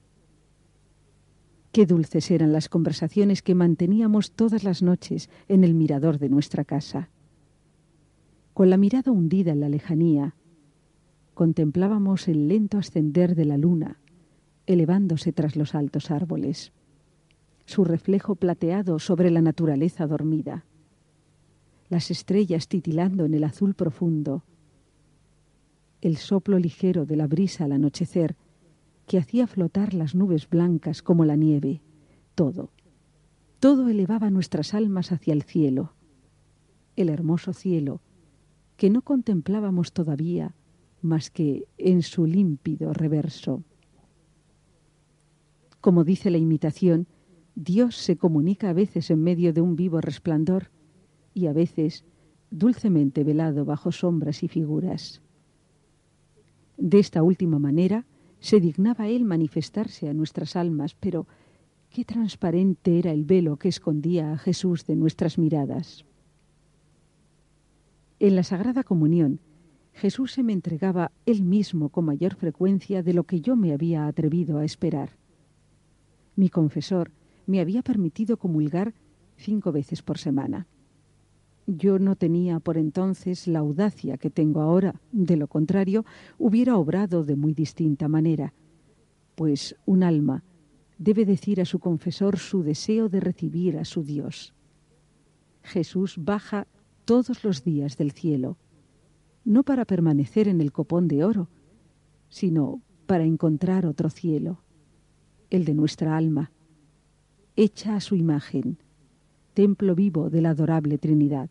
Qué dulces eran las conversaciones que manteníamos todas las noches en el mirador de nuestra casa. Con la mirada hundida en la lejanía, contemplábamos el lento ascender de la luna, elevándose tras los altos árboles, su reflejo plateado sobre la naturaleza dormida, las estrellas titilando en el azul profundo, el soplo ligero de la brisa al anochecer que hacía flotar las nubes blancas como la nieve. Todo, todo elevaba nuestras almas hacia el cielo, el hermoso cielo que no contemplábamos todavía más que en su límpido reverso. Como dice la imitación, Dios se comunica a veces en medio de un vivo resplandor y a veces dulcemente velado bajo sombras y figuras. De esta última manera se dignaba Él manifestarse a nuestras almas, pero qué transparente era el velo que escondía a Jesús de nuestras miradas. En la Sagrada Comunión, Jesús se me entregaba Él mismo con mayor frecuencia de lo que yo me había atrevido a esperar. Mi confesor me había permitido comulgar cinco veces por semana. Yo no tenía por entonces la audacia que tengo ahora, de lo contrario, hubiera obrado de muy distinta manera, pues un alma debe decir a su confesor su deseo de recibir a su Dios. Jesús baja todos los días del cielo, no para permanecer en el copón de oro, sino para encontrar otro cielo, el de nuestra alma, hecha a su imagen, templo vivo de la adorable Trinidad.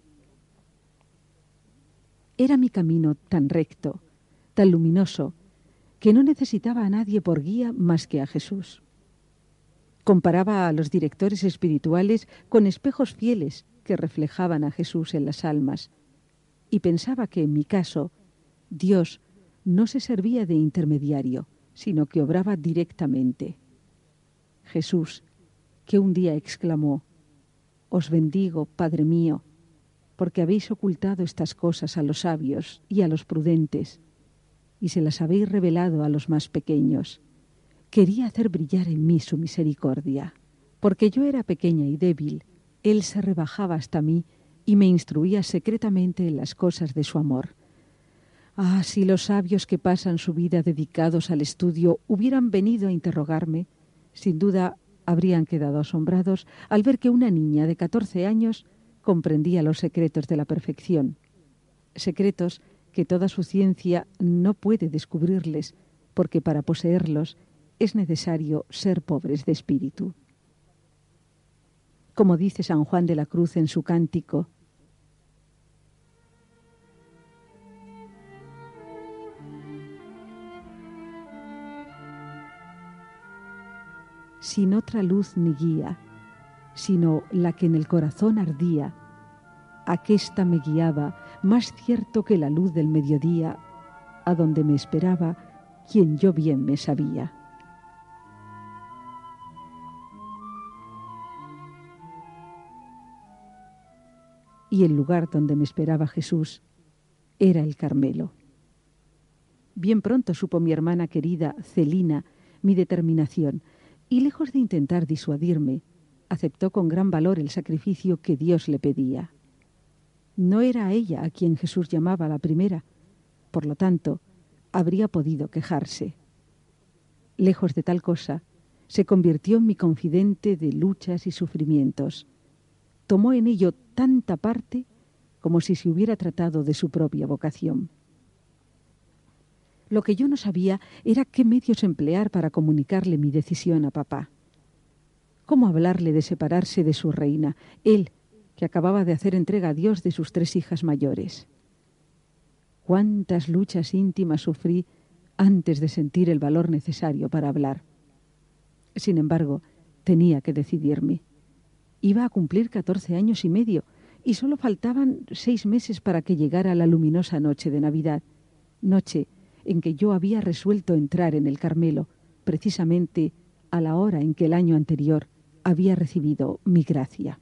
Era mi camino tan recto, tan luminoso, que no necesitaba a nadie por guía más que a Jesús. Comparaba a los directores espirituales con espejos fieles que reflejaban a Jesús en las almas, y pensaba que en mi caso Dios no se servía de intermediario, sino que obraba directamente. Jesús, que un día exclamó: «Os bendigo, Padre mío, porque habéis ocultado estas cosas a los sabios y a los prudentes, y se las habéis revelado a los más pequeños. Quería hacer brillar en mí su misericordia. Porque yo era pequeña y débil, Él se rebajaba hasta mí y me instruía secretamente en las cosas de su amor. Ah, si los sabios que pasan su vida dedicados al estudio hubieran venido a interrogarme, sin duda habrían quedado asombrados al ver que una niña de catorce años comprendía los secretos de la perfección. Secretos que toda su ciencia no puede descubrirles, porque para poseerlos es necesario ser pobres de espíritu. Como dice San Juan de la Cruz en su cántico: sin otra luz ni guía, sino la que en el corazón ardía, aquesta me guiaba, más cierto que la luz del mediodía, a donde me esperaba quien yo bien me sabía. Y el lugar donde me esperaba Jesús era el Carmelo. Bien pronto supo mi hermana querida, Celina, mi determinación, y lejos de intentar disuadirme, aceptó con gran valor el sacrificio que Dios le pedía. No era a ella a quien Jesús llamaba la primera, por lo tanto, habría podido quejarse. Lejos de tal cosa, se convirtió en mi confidente de luchas y sufrimientos. Tomó en ello tanta parte como si se hubiera tratado de su propia vocación. Lo que yo no sabía era qué medios emplear para comunicarle mi decisión a papá. Cómo hablarle de separarse de su reina, él, que acababa de hacer entrega a Dios de sus tres hijas mayores. Cuántas luchas íntimas sufrí antes de sentir el valor necesario para hablar. Sin embargo, tenía que decidirme. Iba a cumplir catorce años y medio, y solo faltaban seis meses para que llegara la luminosa noche de Navidad, noche en que yo había resuelto entrar en el Carmelo, precisamente a la hora en que el año anterior había recibido mi gracia.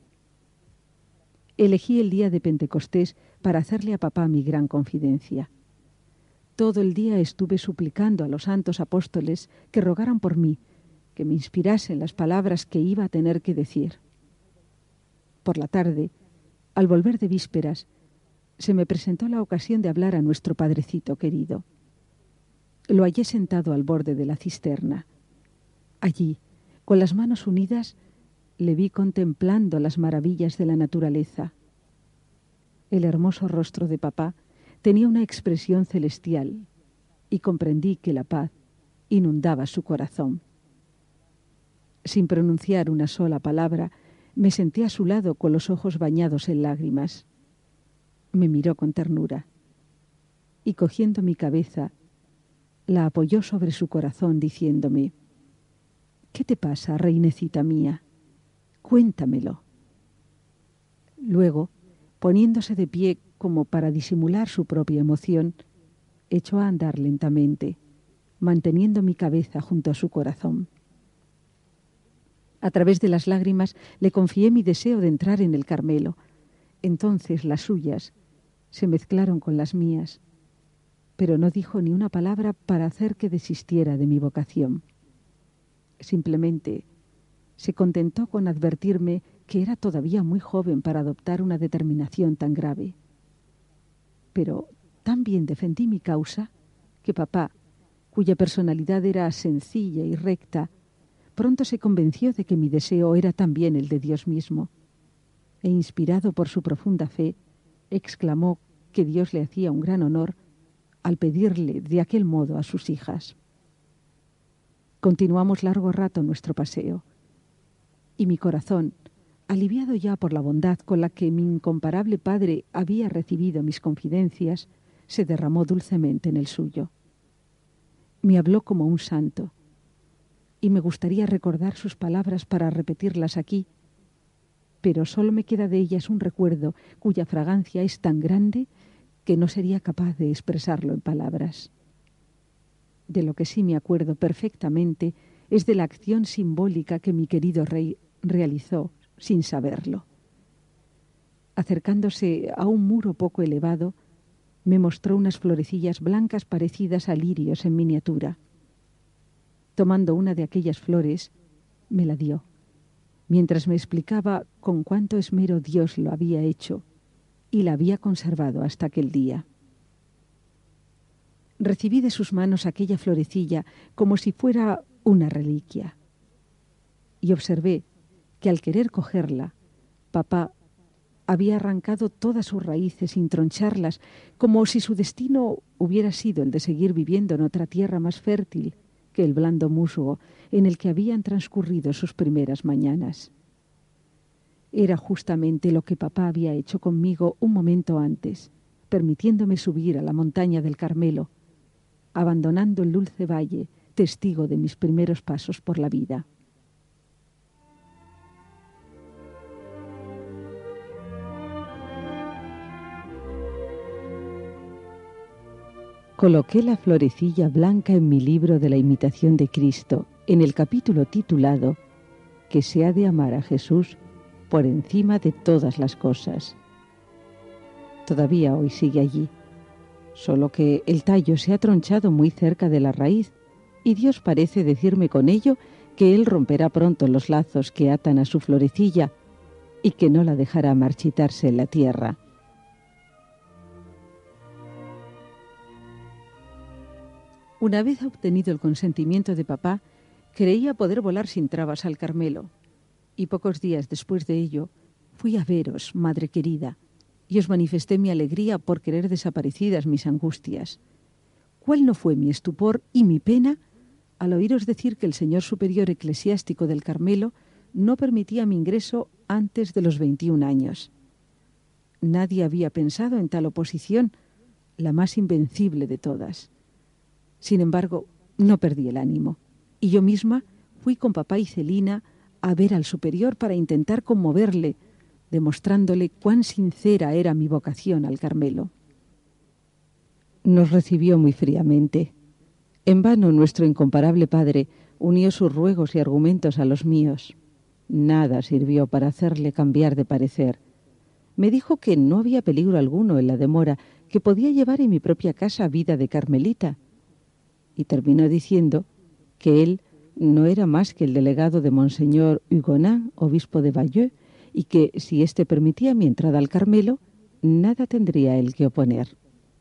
Elegí el día de Pentecostés para hacerle a papá mi gran confidencia. Todo el día estuve suplicando a los santos apóstoles que rogaran por mí, que me inspirasen las palabras que iba a tener que decir. Por la tarde, al volver de vísperas, se me presentó la ocasión de hablar a nuestro padrecito querido. Lo hallé sentado al borde de la cisterna. Allí, con las manos unidas, le vi contemplando las maravillas de la naturaleza. El hermoso rostro de papá tenía una expresión celestial y comprendí que la paz inundaba su corazón. Sin pronunciar una sola palabra, me senté a su lado con los ojos bañados en lágrimas. Me miró con ternura y, cogiendo mi cabeza, la apoyó sobre su corazón diciéndome: ¿qué te pasa, reinecita mía? Cuéntamelo. Luego, poniéndose de pie como para disimular su propia emoción, echó a andar lentamente, manteniendo mi cabeza junto a su corazón. A través de las lágrimas le confié mi deseo de entrar en el Carmelo. Entonces las suyas se mezclaron con las mías, pero no dijo ni una palabra para hacer que desistiera de mi vocación. Simplemente se contentó con advertirme que era todavía muy joven para adoptar una determinación tan grave. Pero tan bien defendí mi causa que papá, cuya personalidad era sencilla y recta, pronto se convenció de que mi deseo era también el de Dios mismo, e inspirado por su profunda fe, exclamó que Dios le hacía un gran honor al pedirle de aquel modo a sus hijas. Continuamos largo rato nuestro paseo, y mi corazón, aliviado ya por la bondad con la que mi incomparable padre había recibido mis confidencias, se derramó dulcemente en el suyo. Me habló como un santo, y me gustaría recordar sus palabras para repetirlas aquí, pero solo me queda de ellas un recuerdo cuya fragancia es tan grande que no sería capaz de expresarlo en palabras. De lo que sí me acuerdo perfectamente es de la acción simbólica que mi querido rey realizó sin saberlo. Acercándose a un muro poco elevado, Me mostró unas florecillas blancas parecidas a lirios en miniatura. Tomando una de aquellas flores, me la dio, mientras me explicaba con cuánto esmero Dios lo había hecho y la había conservado hasta aquel día. Recibí de sus manos aquella florecilla como si fuera una reliquia, y observé que al querer cogerla, papá había arrancado todas sus raíces sin troncharlas, como si su destino hubiera sido el de seguir viviendo en otra tierra más fértil que el blando musgo en el que habían transcurrido sus primeras mañanas. Era justamente lo que papá había hecho conmigo un momento antes, permitiéndome subir a la montaña del Carmelo, abandonando el dulce valle, testigo de mis primeros pasos por la vida. Coloqué la florecilla blanca en mi libro de la imitación de Cristo, en el capítulo titulado Que se ha de amar a Jesús por encima de todas las cosas. Todavía hoy sigue allí, solo que el tallo se ha tronchado muy cerca de la raíz, y Dios parece decirme con ello que Él romperá pronto los lazos que atan a su florecilla y que no la dejará marchitarse en la tierra. Una vez obtenido el consentimiento de papá, creía poder volar sin trabas al Carmelo, y pocos días después de ello fui a veros, madre querida, y os manifesté mi alegría por querer desaparecidas mis angustias. ¿Cuál no fue mi estupor y mi pena al oíros decir que el señor superior eclesiástico del Carmelo no permitía mi ingreso antes de los veintiún años? Nadie había pensado en tal oposición, la más invencible de todas. Sin embargo, no perdí el ánimo, y yo misma fui con papá y Celina a ver al superior para intentar conmoverle, demostrándole cuán sincera era mi vocación al Carmelo. Nos recibió muy fríamente. En vano nuestro incomparable padre unió sus ruegos y argumentos a los míos. Nada sirvió para hacerle cambiar de parecer. Me dijo que no había peligro alguno en la demora, que podía llevar en mi propia casa vida de carmelita, y terminó diciendo que él no era más que el delegado de Monseñor Hugonin, obispo de Bayeux, y que, si éste permitía mi entrada al Carmelo, nada tendría él que oponer.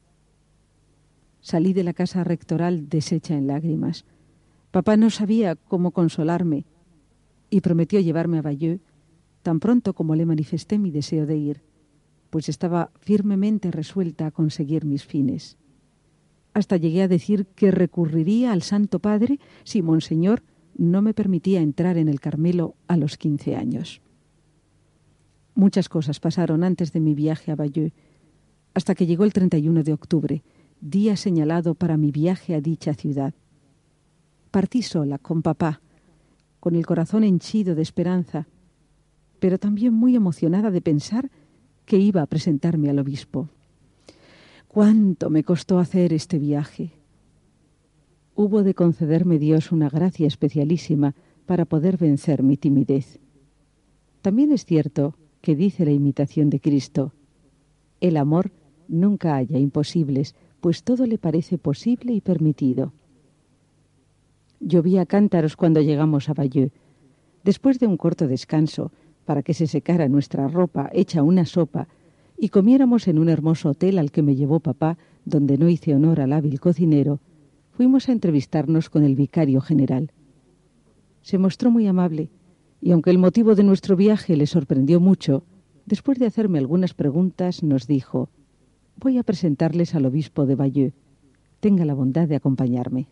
Salí de la casa rectoral deshecha en lágrimas. Papá no sabía cómo consolarme y prometió llevarme a Bayeux tan pronto como le manifesté mi deseo de ir, pues estaba firmemente resuelta a conseguir mis fines. Hasta llegué a decir que recurriría al Santo Padre si Monseñor no me permitía entrar en el Carmelo a los quince años. Muchas cosas pasaron antes de mi viaje a Bayeux, hasta que llegó el treinta y uno de octubre, día señalado para mi viaje a dicha ciudad. Partí sola, con papá, con el corazón henchido de esperanza, pero también muy emocionada de pensar que iba a presentarme al obispo. ¡Cuánto me costó hacer este viaje! Hubo de concederme Dios una gracia especialísima para poder vencer mi timidez. También es cierto que dice la imitación de Cristo: el amor nunca halla imposibles, pues todo le parece posible y permitido. Llovía a cántaros cuando llegamos a Bayeux. Después de un corto descanso, para que se secara nuestra ropa hecha una sopa, y comiéramos en un hermoso hotel al que me llevó papá, donde no hice honor al hábil cocinero, fuimos a entrevistarnos con el vicario general. Se mostró muy amable, y aunque el motivo de nuestro viaje le sorprendió mucho, después de hacerme algunas preguntas, nos dijo: «Voy a presentarles al obispo de Bayeux. Tenga la bondad de acompañarme».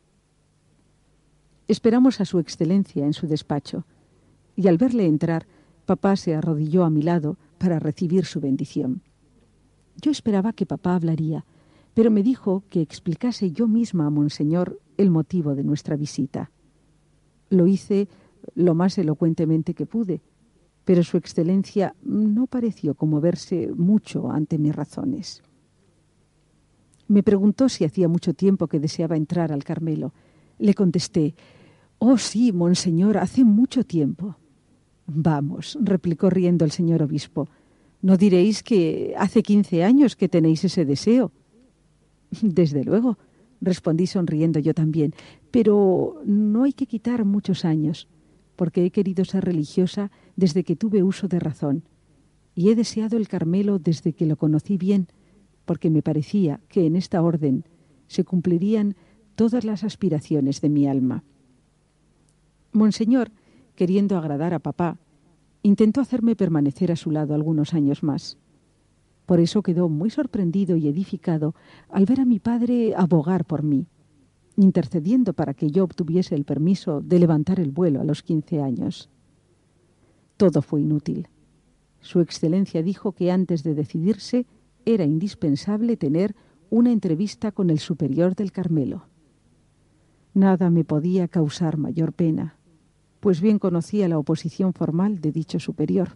Esperamos a su excelencia en su despacho, y al verle entrar, papá se arrodilló a mi lado para recibir su bendición. Yo esperaba que papá hablaría, pero me dijo que explicase yo misma a Monseñor el motivo de nuestra visita. Lo hice lo más elocuentemente que pude, pero su excelencia no pareció conmoverse mucho ante mis razones. Me preguntó si hacía mucho tiempo que deseaba entrar al Carmelo. Le contesté: «Oh sí, Monseñor, hace mucho tiempo». «Vamos», replicó riendo el señor obispo, No diréis que hace quince años que tenéis ese deseo. Desde luego, respondí sonriendo yo también, pero no hay que quitar muchos años, porque he querido ser religiosa desde que tuve uso de razón, y he deseado el Carmelo desde que lo conocí bien, porque me parecía que en esta orden se cumplirían todas las aspiraciones de mi alma. Monseñor, queriendo agradar a papá, intentó hacerme permanecer a su lado algunos años más. Por eso quedó muy sorprendido y edificado al ver a mi padre abogar por mí, intercediendo para que yo obtuviese el permiso de levantar el vuelo a los quince años. Todo fue inútil. Su Excelencia dijo que antes de decidirse era indispensable tener una entrevista con el superior del Carmelo. Nada me podía causar mayor pena, pues bien conocía la oposición formal de dicho superior.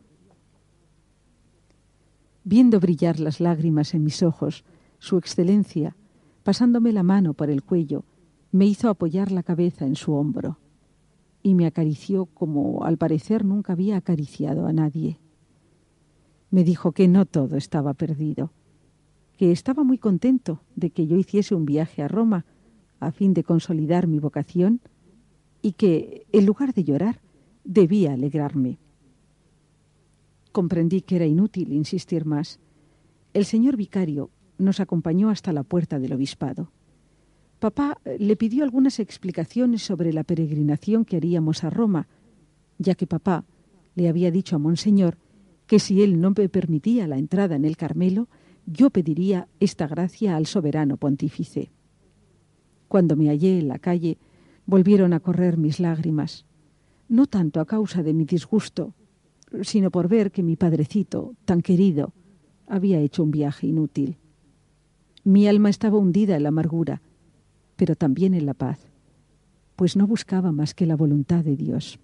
Viendo brillar las lágrimas en mis ojos, su Excelencia, pasándome la mano por el cuello, me hizo apoyar la cabeza en su hombro y me acarició como al parecer nunca había acariciado a nadie. Me dijo que no todo estaba perdido, que estaba muy contento de que yo hiciese un viaje a Roma a fin de consolidar mi vocación y que, en lugar de llorar, debía alegrarme. Comprendí que era inútil insistir más. El señor vicario nos acompañó hasta la puerta del obispado. Papá le pidió algunas explicaciones sobre la peregrinación que haríamos a Roma, ya que papá le había dicho a Monseñor que si él no me permitía la entrada en el Carmelo, yo pediría esta gracia al soberano pontífice. Cuando me hallé en la calle, volvieron a correr mis lágrimas, no tanto a causa de mi disgusto, sino por ver que mi padrecito, tan querido, había hecho un viaje inútil. Mi alma estaba hundida en la amargura, pero también en la paz, pues no buscaba más que la voluntad de Dios.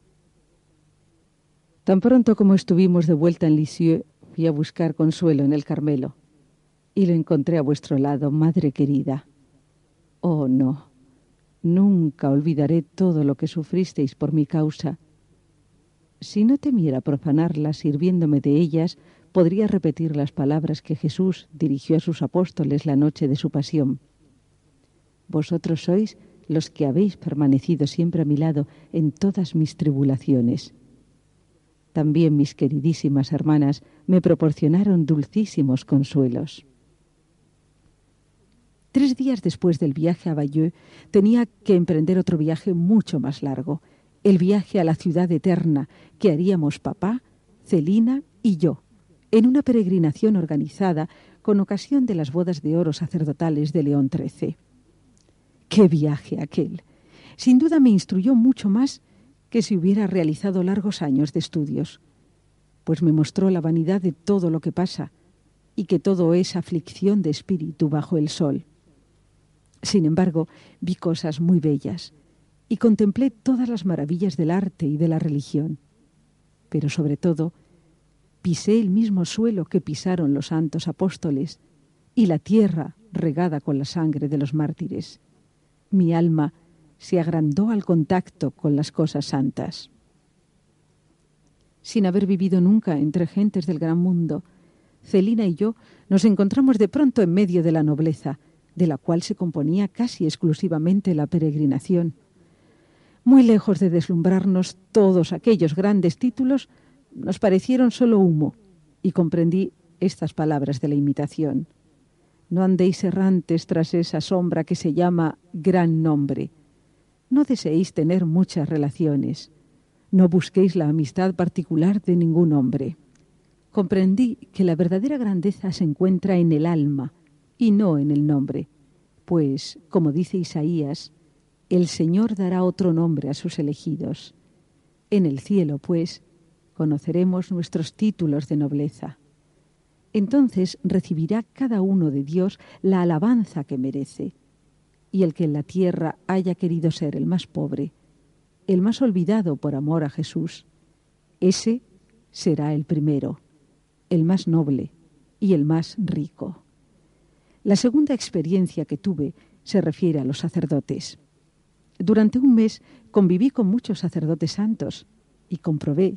Tan pronto como estuvimos de vuelta en Lisieux, fui a buscar consuelo en el Carmelo, y lo encontré a vuestro lado, madre querida. Oh, no, nunca olvidaré todo lo que sufristeis por mi causa. Si no temiera profanarlas sirviéndome de ellas, podría repetir las palabras que Jesús dirigió a sus apóstoles la noche de su pasión. Vosotros sois los que habéis permanecido siempre a mi lado en todas mis tribulaciones. También mis queridísimas hermanas me proporcionaron dulcísimos consuelos. Tres días después del viaje a Bayeux, tenía que emprender otro viaje mucho más largo, el viaje a la ciudad eterna que haríamos papá, Celina y yo, en una peregrinación organizada con ocasión de las bodas de oro sacerdotales de León trece. ¡Qué viaje aquel! Sin duda me instruyó mucho más que si hubiera realizado largos años de estudios, pues me mostró la vanidad de todo lo que pasa y que todo es aflicción de espíritu bajo el sol. Sin embargo, vi cosas muy bellas y contemplé todas las maravillas del arte y de la religión. Pero sobre todo, pisé el mismo suelo que pisaron los santos apóstoles y la tierra regada con la sangre de los mártires. Mi alma se agrandó al contacto con las cosas santas. Sin haber vivido nunca entre gentes del gran mundo, Celina y yo nos encontramos de pronto en medio de la nobleza, de la cual se componía casi exclusivamente la peregrinación. Muy lejos de deslumbrarnos todos aquellos grandes títulos, nos parecieron solo humo, y comprendí estas palabras de la imitación. No andéis errantes tras esa sombra que se llama gran nombre. No deseéis tener muchas relaciones. No busquéis la amistad particular de ningún hombre. Comprendí que la verdadera grandeza se encuentra en el alma y no en el nombre, pues, como dice Isaías, el Señor dará otro nombre a sus elegidos. En el cielo, pues, conoceremos nuestros títulos de nobleza. Entonces recibirá cada uno de Dios la alabanza que merece, y el que en la tierra haya querido ser el más pobre, el más olvidado por amor a Jesús, ese será el primero, el más noble y el más rico. La segunda experiencia que tuve se refiere a los sacerdotes. Durante un mes conviví con muchos sacerdotes santos y comprobé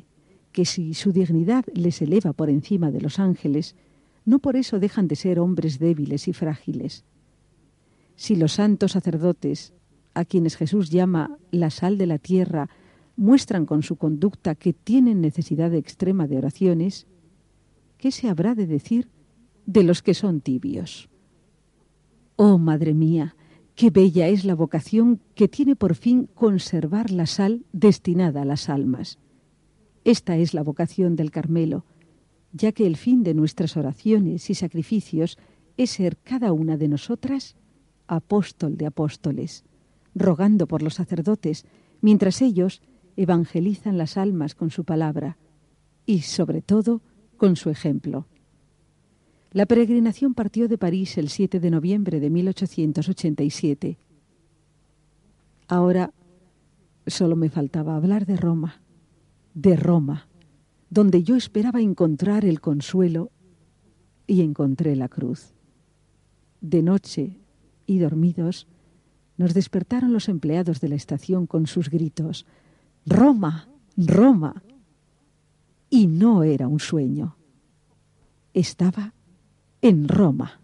que si su dignidad les eleva por encima de los ángeles, no por eso dejan de ser hombres débiles y frágiles. Si los santos sacerdotes, a quienes Jesús llama la sal de la tierra, muestran con su conducta que tienen necesidad extrema de oraciones, ¿qué se habrá de decir de los que son tibios? Oh, madre mía, qué bella es la vocación que tiene por fin conservar la sal destinada a las almas. Esta es la vocación del Carmelo, ya que el fin de nuestras oraciones y sacrificios es ser cada una de nosotras apóstol de apóstoles, rogando por los sacerdotes, mientras ellos evangelizan las almas con su palabra y, sobre todo, con su ejemplo. La peregrinación partió de París el siete de noviembre de mil ochocientos ochenta y siete. Ahora solo me faltaba hablar de Roma, de Roma, donde yo esperaba encontrar el consuelo y encontré la cruz. De noche y dormidos, nos despertaron los empleados de la estación con sus gritos: ¡Roma! ¡Roma! Y no era un sueño. Estaba en Roma.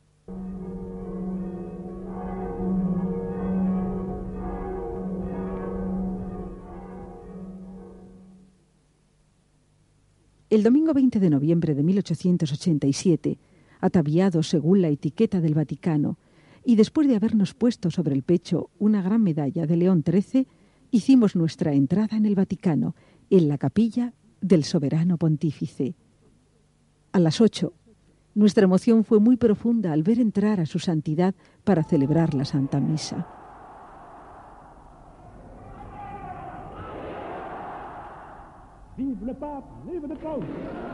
El domingo veinte de noviembre de mil ochocientos ochenta y siete, ataviados según la etiqueta del Vaticano, y después de habernos puesto sobre el pecho una gran medalla de León trece, hicimos nuestra entrada en el Vaticano, en la capilla del soberano pontífice. A las ocho, nuestra emoción fue muy profunda al ver entrar a su santidad para celebrar la Santa Misa.
Vive le pape, vive le pape.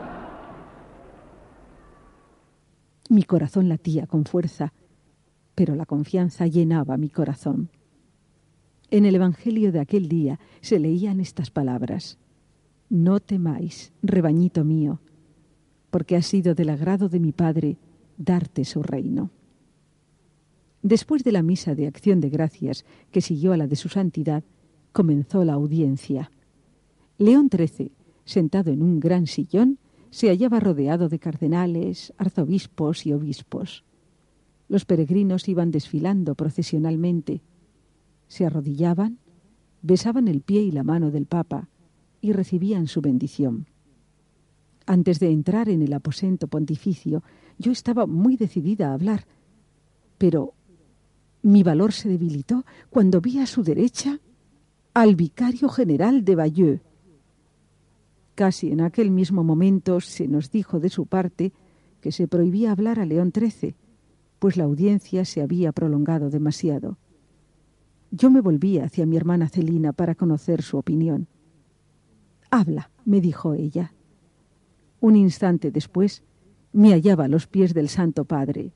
Mi corazón latía con fuerza, pero la confianza llenaba mi corazón. En el Evangelio de aquel día se leían estas palabras: No temáis, rebañito mío, porque ha sido del agrado de mi Padre darte su reino. Después de la misa de acción de gracias que siguió a la de su santidad, comenzó la audiencia. León trece, sentado en un gran sillón, se hallaba rodeado de cardenales, arzobispos y obispos. Los peregrinos iban desfilando procesionalmente. Se arrodillaban, besaban el pie y la mano del Papa y recibían su bendición. Antes de entrar en el aposento pontificio, yo estaba muy decidida a hablar, pero mi valor se debilitó cuando vi a su derecha al vicario general de Bayeux. Casi en aquel mismo momento se nos dijo de su parte que se prohibía hablar a León trece, pues la audiencia se había prolongado demasiado. Yo me volví hacia mi hermana Celina para conocer su opinión. «Habla», me dijo ella. Un instante después me hallaba a los pies del Santo Padre.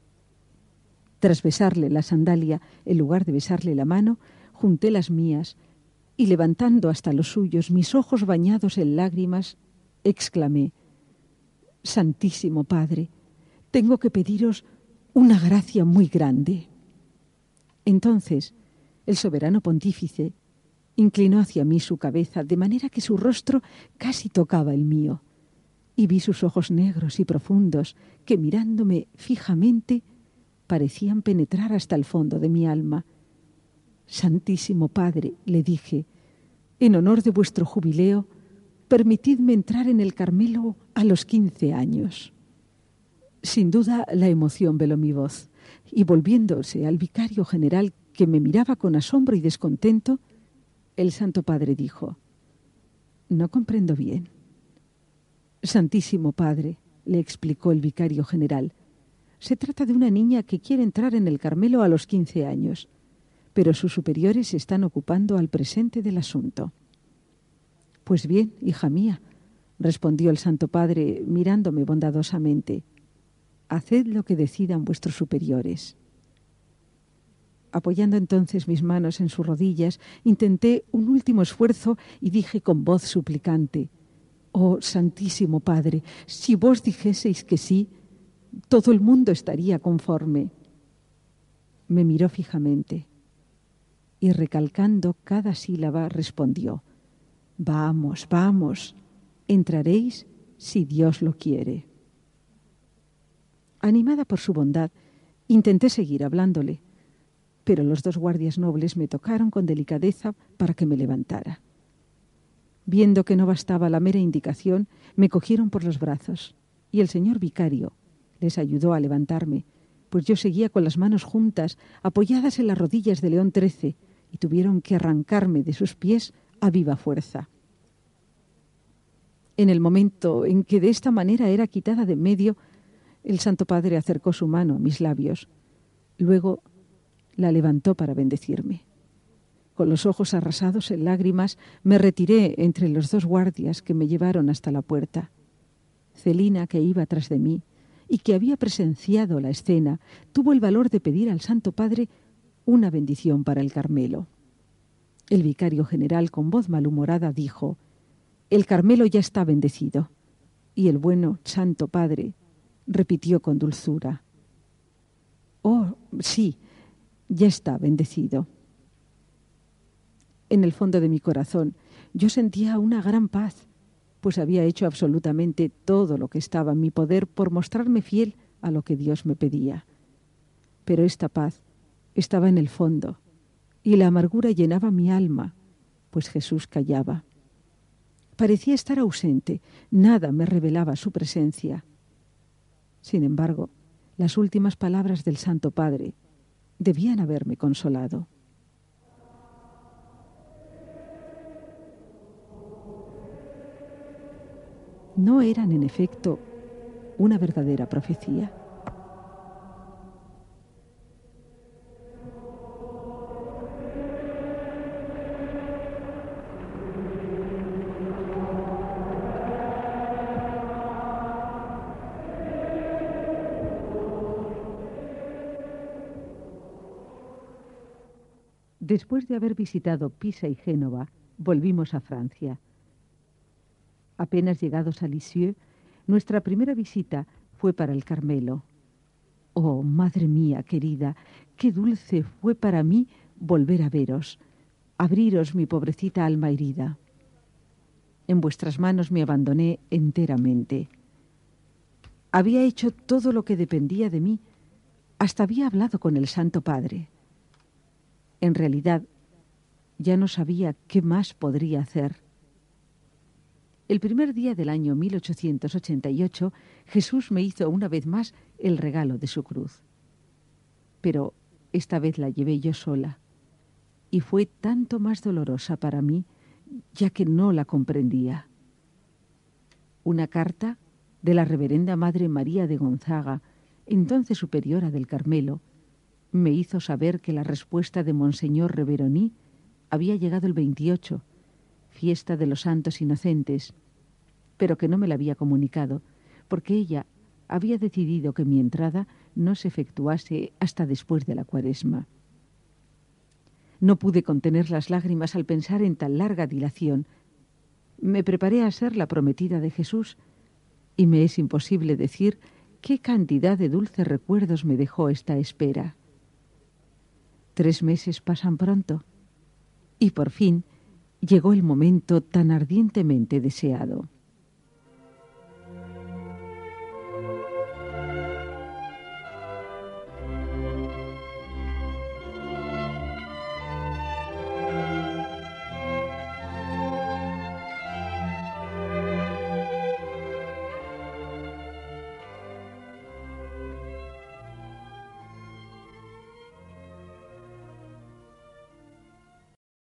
Tras besarle la sandalia, en lugar de besarle la mano, junté las mías y, levantando hasta los suyos mis ojos bañados en lágrimas, exclamé: «Santísimo Padre, tengo que pediros una gracia muy grande». Entonces, el soberano pontífice inclinó hacia mí su cabeza, de manera que su rostro casi tocaba el mío, y vi sus ojos negros y profundos, que mirándome fijamente, parecían penetrar hasta el fondo de mi alma. «Santísimo Padre», le dije, «en honor de vuestro jubileo, permitidme entrar en el Carmelo a los quince años». Sin duda la emoción veló mi voz, y volviéndose al vicario general, que me miraba con asombro y descontento, el Santo Padre dijo: «No comprendo bien». «Santísimo Padre», le explicó el vicario general, «se trata de una niña que quiere entrar en el Carmelo a los quince años, pero sus superiores se están ocupando al presente del asunto». «Pues bien, hija mía», respondió el Santo Padre mirándome bondadosamente, «haced lo que decidan vuestros superiores». Apoyando entonces mis manos en sus rodillas, intenté un último esfuerzo y dije con voz suplicante: «Oh, Santísimo Padre, si vos dijeseis que sí, todo el mundo estaría conforme». Me miró fijamente y, recalcando cada sílaba, respondió: «Vamos, vamos, entraréis si Dios lo quiere. Animada por su bondad, intenté seguir hablándole, pero los dos guardias nobles me tocaron con delicadeza para que me levantara. Viendo que no bastaba la mera indicación, me cogieron por los brazos y el señor vicario les ayudó a levantarme, pues yo seguía con las manos juntas, apoyadas en las rodillas de León trece, y tuvieron que arrancarme de sus pies a viva fuerza. En el momento en que de esta manera era quitada de en medio, el Santo Padre acercó su mano a mis labios. Luego la levantó para bendecirme. Con los ojos arrasados en lágrimas, me retiré entre los dos guardias que me llevaron hasta la puerta. Celina, que iba tras de mí y que había presenciado la escena, tuvo el valor de pedir al Santo Padre una bendición para el Carmelo. El vicario general, con voz malhumorada, dijo: «El Carmelo ya está bendecido». Y el bueno Santo Padre repitió con dulzura: «Oh, sí, ya está bendecido». En el fondo de mi corazón yo sentía una gran paz, pues había hecho absolutamente todo lo que estaba en mi poder por mostrarme fiel a lo que Dios me pedía. Pero esta paz estaba en el fondo, y la amargura llenaba mi alma, pues Jesús callaba. Parecía estar ausente, nada me revelaba su presencia. Sin embargo, las últimas palabras del Santo Padre debían haberme consolado. ¿No eran, en efecto, una verdadera profecía? Después de haber visitado Pisa y Génova, volvimos a Francia. Apenas llegados a Lisieux, nuestra primera visita fue para el Carmelo. Oh, madre mía querida, qué dulce fue para mí volver a veros, abriros mi pobrecita alma herida. En vuestras manos me abandoné enteramente. Había hecho todo lo que dependía de mí, hasta había hablado con el Santo Padre. En realidad, ya no sabía qué más podría hacer. El primer día del año mil ochocientos ochenta y ocho, Jesús me hizo una vez más el regalo de su cruz. Pero esta vez la llevé yo sola, y fue tanto más dolorosa para mí, ya que no la comprendía. Una carta de la Reverenda Madre María de Gonzaga, entonces superiora del Carmelo, me hizo saber que la respuesta de Monseñor Reveroni había llegado el veintiocho, fiesta de los santos inocentes, pero que no me la había comunicado, porque ella había decidido que mi entrada no se efectuase hasta después de la Cuaresma. No pude contener las lágrimas al pensar en tan larga dilación. Me preparé a ser la prometida de Jesús, y me es imposible decir qué cantidad de dulces recuerdos me dejó esta espera. Tres meses pasan pronto, y por fin llegó el momento tan ardientemente deseado.